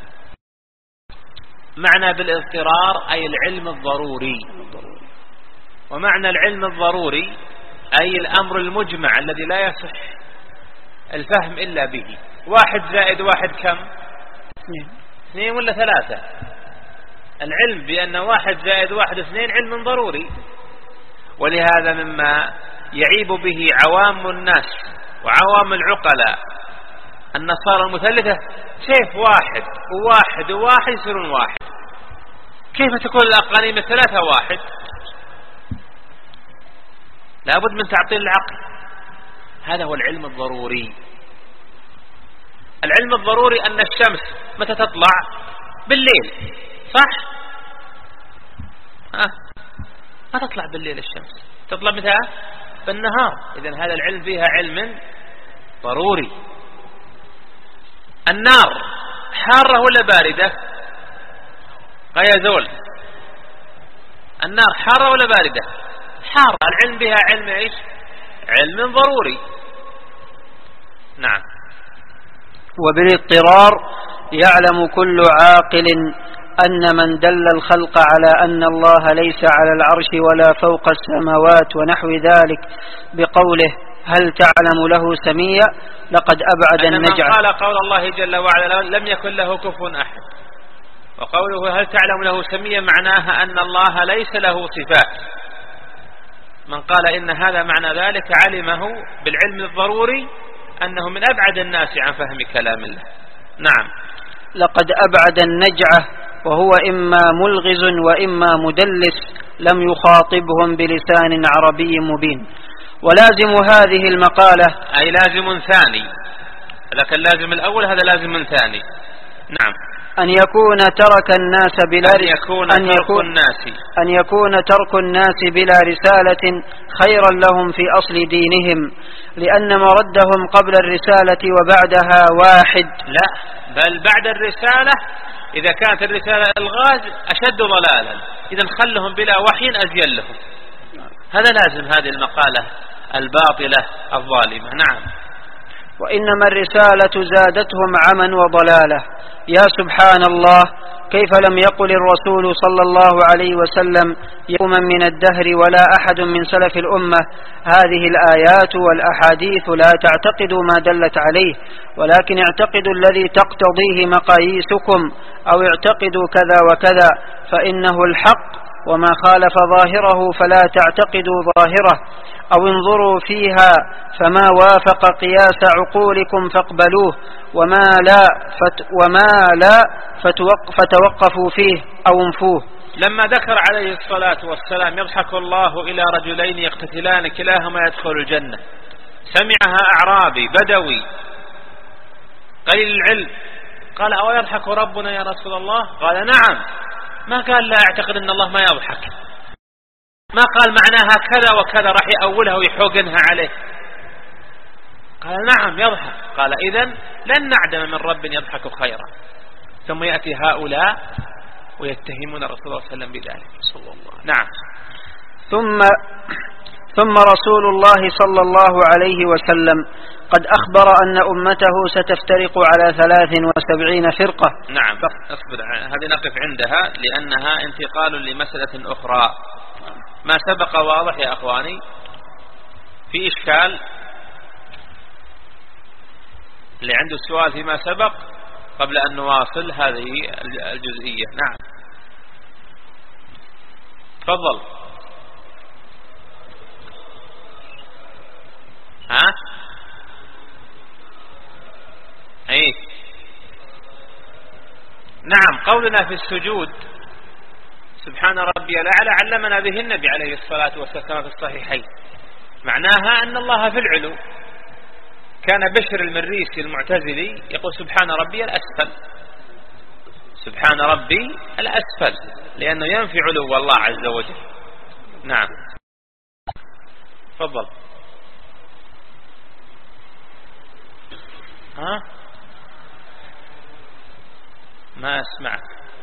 معنى بالاضطرار أي العلم الضروري. ومعنى العلم الضروري أي الأمر المجمع الذي لا يصح الفهم إلا به. واحد زائد واحد كم؟ اثنين. اثنين ولا ثلاثة؟ العلم بأن واحد زائد واحد اثنين علم ضروري. ولهذا مما يعيب به عوام الناس وعوام العقلاء النصارى المثلثة، كيف واحد وواحد وواحد يصيرون واحد؟ كيف تكون الأقانيم الثلاثة واحد؟ لابد من تعطيل العقل. هذا هو العلم الضروري. العلم الضروري أن الشمس متى تطلع؟ بالليل، صح؟ أه؟ ما تطلع بالليل الشمس، تطلع متى؟ بالنهار. إذن هذا العلم فيها علم ضروري. النار حارة ولا باردة؟ غير زول، النار حارة ولا باردة؟ حارة. العلم بها علم ايش؟ علم ضروري. نعم. وبالاضطرار يعلم كل عاقل أن من دل الخلق على أن الله ليس على العرش ولا فوق السماوات ونحو ذلك بقوله هل تعلم له سميا لقد أبعد النجعة. من قال قول الله جل وعلا لم يكن له كفوا أحد، وقوله هل تعلم له سميا معناها أن الله ليس له صفات. من قال إن هذا معنى ذلك علمه بالعلم الضروري أنه من أبعد الناس عن فهم كلام الله. نعم. لقد أبعد النجعة، وهو إما ملغز وإما مدلس لم يخاطبهم بلسان عربي مبين. ولازم هذه المقالة أي لازم ثاني، لكن اللازم الأول هذا لازم ثاني. نعم. أن يكون ترك الناس بلا أن يكون, أن يكون, الناس أن يكون ترك الناس بلا رسالة خيرا لهم في أصل دينهم، لأن مردهم قبل الرسالة وبعدها واحد. لا، بل بعد الرسالة إذا كانت الرسالة الغاز أشد ضلالا، إذا خلهم بلا وحي أزين لهم. هذا لازم هذه المقالة الباطلة الظالمة. نعم. وإنما الرسالة زادتهم عما وضلالة. يا سبحان الله، كيف لم يقل الرسول صلى الله عليه وسلم يوما من الدهر ولا أحد من سلف الأمة هذه الآيات والأحاديث لا تعتقدوا ما دلت عليه، ولكن اعتقدوا الذي تقتضيه مقاييسكم، أو اعتقدوا كذا وكذا فإنه الحق، وما خالف ظاهره فلا تعتقدوا ظاهره، أو انظروا فيها فما وافق قياس عقولكم فاقبلوه، وما لا, فت وما لا فتوقفوا فيه أو انفوه. لما ذكر عليه الصلاة والسلام يضحك الله إلى رجلين يقتتلان كلاهما يدخل الجنة، سمعها أعرابي بدوي قليل العلم، قال أو يضحك ربنا يا رسول الله؟ قال نعم. ما قال لا أعتقد أن الله ما يضحك، ما قال معناها كذا وكذا راح يأولها ويحوقنها عليه، قال نعم يضحك. قال إذن لن نعدم من رب يضحك خيرا. ثم يأتي هؤلاء ويتهمون الرسول صلى الله عليه وسلم بذلك صلى الله. نعم. ثم ثم رسول الله صلى الله عليه وسلم قد أخبر أن أمته ستفترق على ثلاث وسبعين فرقة. نعم. اصبر، هذه نقف عندها لأنها انتقال لمسألة أخرى. ما سبق واضح يا أخواني؟ في إشكال؟ اللي عنده سؤال فيما سبق قبل أن نواصل هذه الجزئية. نعم تفضل. ها أي نعم. قولنا في السجود سبحان ربي الأعلى علمنا به النبي عليه الصلاة والسلام في الصحيحين، معناها أن الله في العلو. كان بشر المريسي المعتزلي يقول سبحان ربي الأسفل، سبحان ربي الأسفل، لأنه ينفي علو الله عز وجل. نعم تفضل. ها ما أسمعك.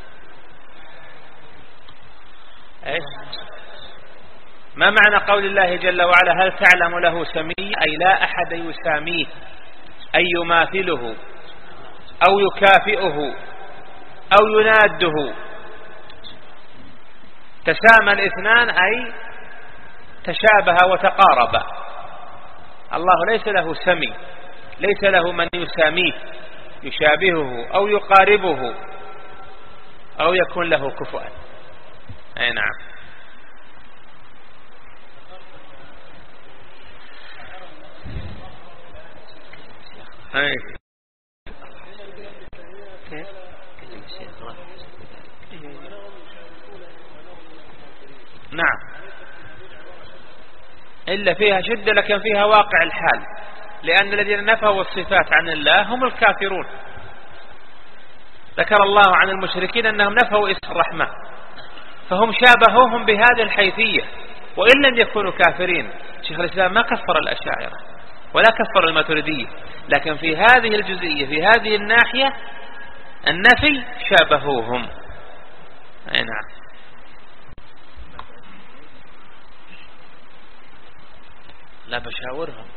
إيش ما معنى قول الله جل وعلا هل تعلم له سميا؟ أي لا أحد يساميه أي يماثله أو يكافئه أو يناده. تسامى الاثنان أي تشابه وتقارب. الله ليس له سمي، ليس له من يساميه يشابهه أو يقاربه أو يكون له كفوا. أي نعم. أي. نعم، إلا فيها شدة لكن فيها واقع الحال، لأن الذين نفوا الصفات عن الله هم الكافرون. ذكر الله عن المشركين أنهم نفوا اسم الرحمن، فهم شابهوهم بهذه الحيثية وإن لم يكونوا كافرين. شيخ الإسلام ما كفر الأشاعرة ولا كفر الماتريدية، لكن في هذه الجزئية في هذه الناحية النفي شابهوهم. أي نعم. لا بشاورهم.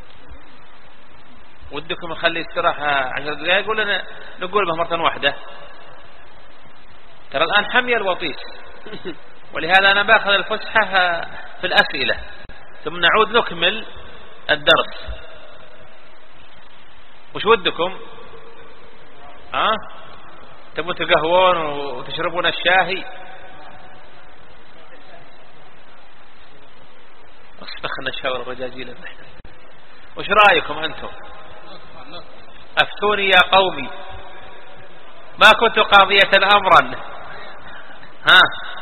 ودكم أخلي استراحة عشر دقائق ولا نقول به مرة واحدة؟ ترى الآن حمي الوطيس، ولهذا أنا باخذ الفسحة في الأسئلة ثم نعود نكمل الدرس. وش ودكم؟ ها؟ تبون تقهوون وتشربون الشاهي؟ واستخنا الشاور الرجاجيل. وش رأيكم أنتم؟ أفتوني يا قومي، ما كنت قاضية أمرا. ها؟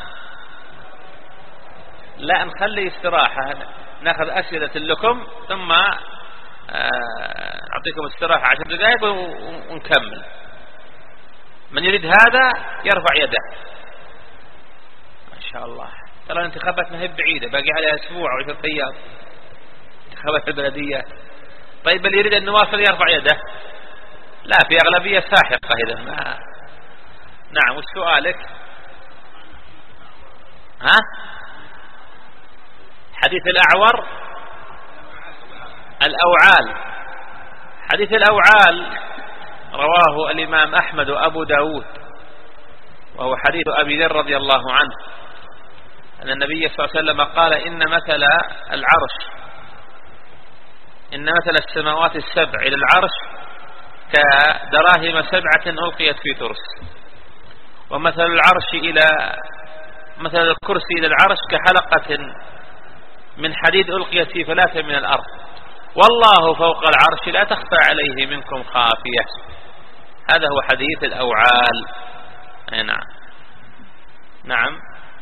لا نخلي استراحة، ناخذ أسئلة لكم ثم أعطيكم استراحة عشر دقائق ونكمل. من يريد هذا يرفع يده. ما شاء الله. ترى الانتخابات ما هي بعيدة، باقي عليها أسبوع أو عشرة أيام انتخابات البلديات. طيب اللي يريد أن نواصل يرفع يده. لا، في أغلبية ساحقة إذا ما. نعم. وش سؤالك؟ ها؟ حديث الأعور الأوعال. حديث الأوعال رواه الإمام أحمد وأبو داود، وهو حديث أبي ذر رضي الله عنه أن النبي صلى الله عليه وسلم قال إن مثل العرش إن مثل السماوات السبع إلى العرش كدراهم سبعة ألقيت في ترس، ومثل العرش إلى مثل الكرسي إلى العرش كحلقة من حديد ألقيت في فلاة من الأرض، والله فوق العرش لا تخفى عليه منكم خافية. هذا هو حديث الأوعال. أي نعم. نعم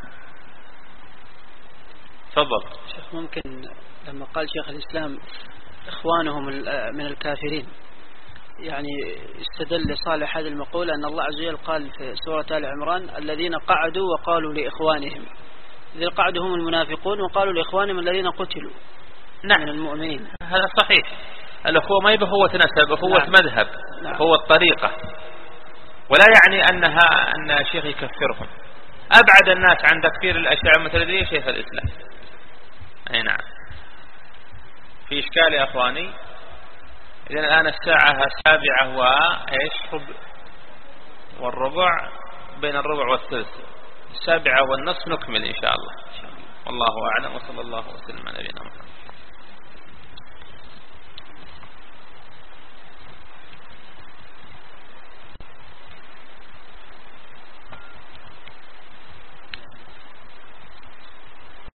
تفضل. شيخ، ممكن لما قال شيخ الإسلام إخوانهم من الكافرين، يعني استدل صالح هذه المقولة أن الله عز وجل قال في سورة آل عمران الذين قعدوا وقالوا لإخوانهم، الذين قعدوا هم المنافقون وقالوا لإخوانهم الذين قتلوا. نعم. من المؤمنين. هذا صحيح. الأخوة ما يبقى نسب، أخوة نعم. مذهب. نعم. أخوة طريقة، ولا يعني أنها أن الشيخ يكفرهم. أبعد الناس عن تكفير الأشياء المتردية شيخ الإسلام. أي نعم. في إشكال يا أخواني؟ إذن الآن الساعة السابعة وإيش والربع، بين الربع والثلث، السابعة والنصف نكمل إن شاء الله. والله أعلم، وصلى الله وسلم على نبينا محمد.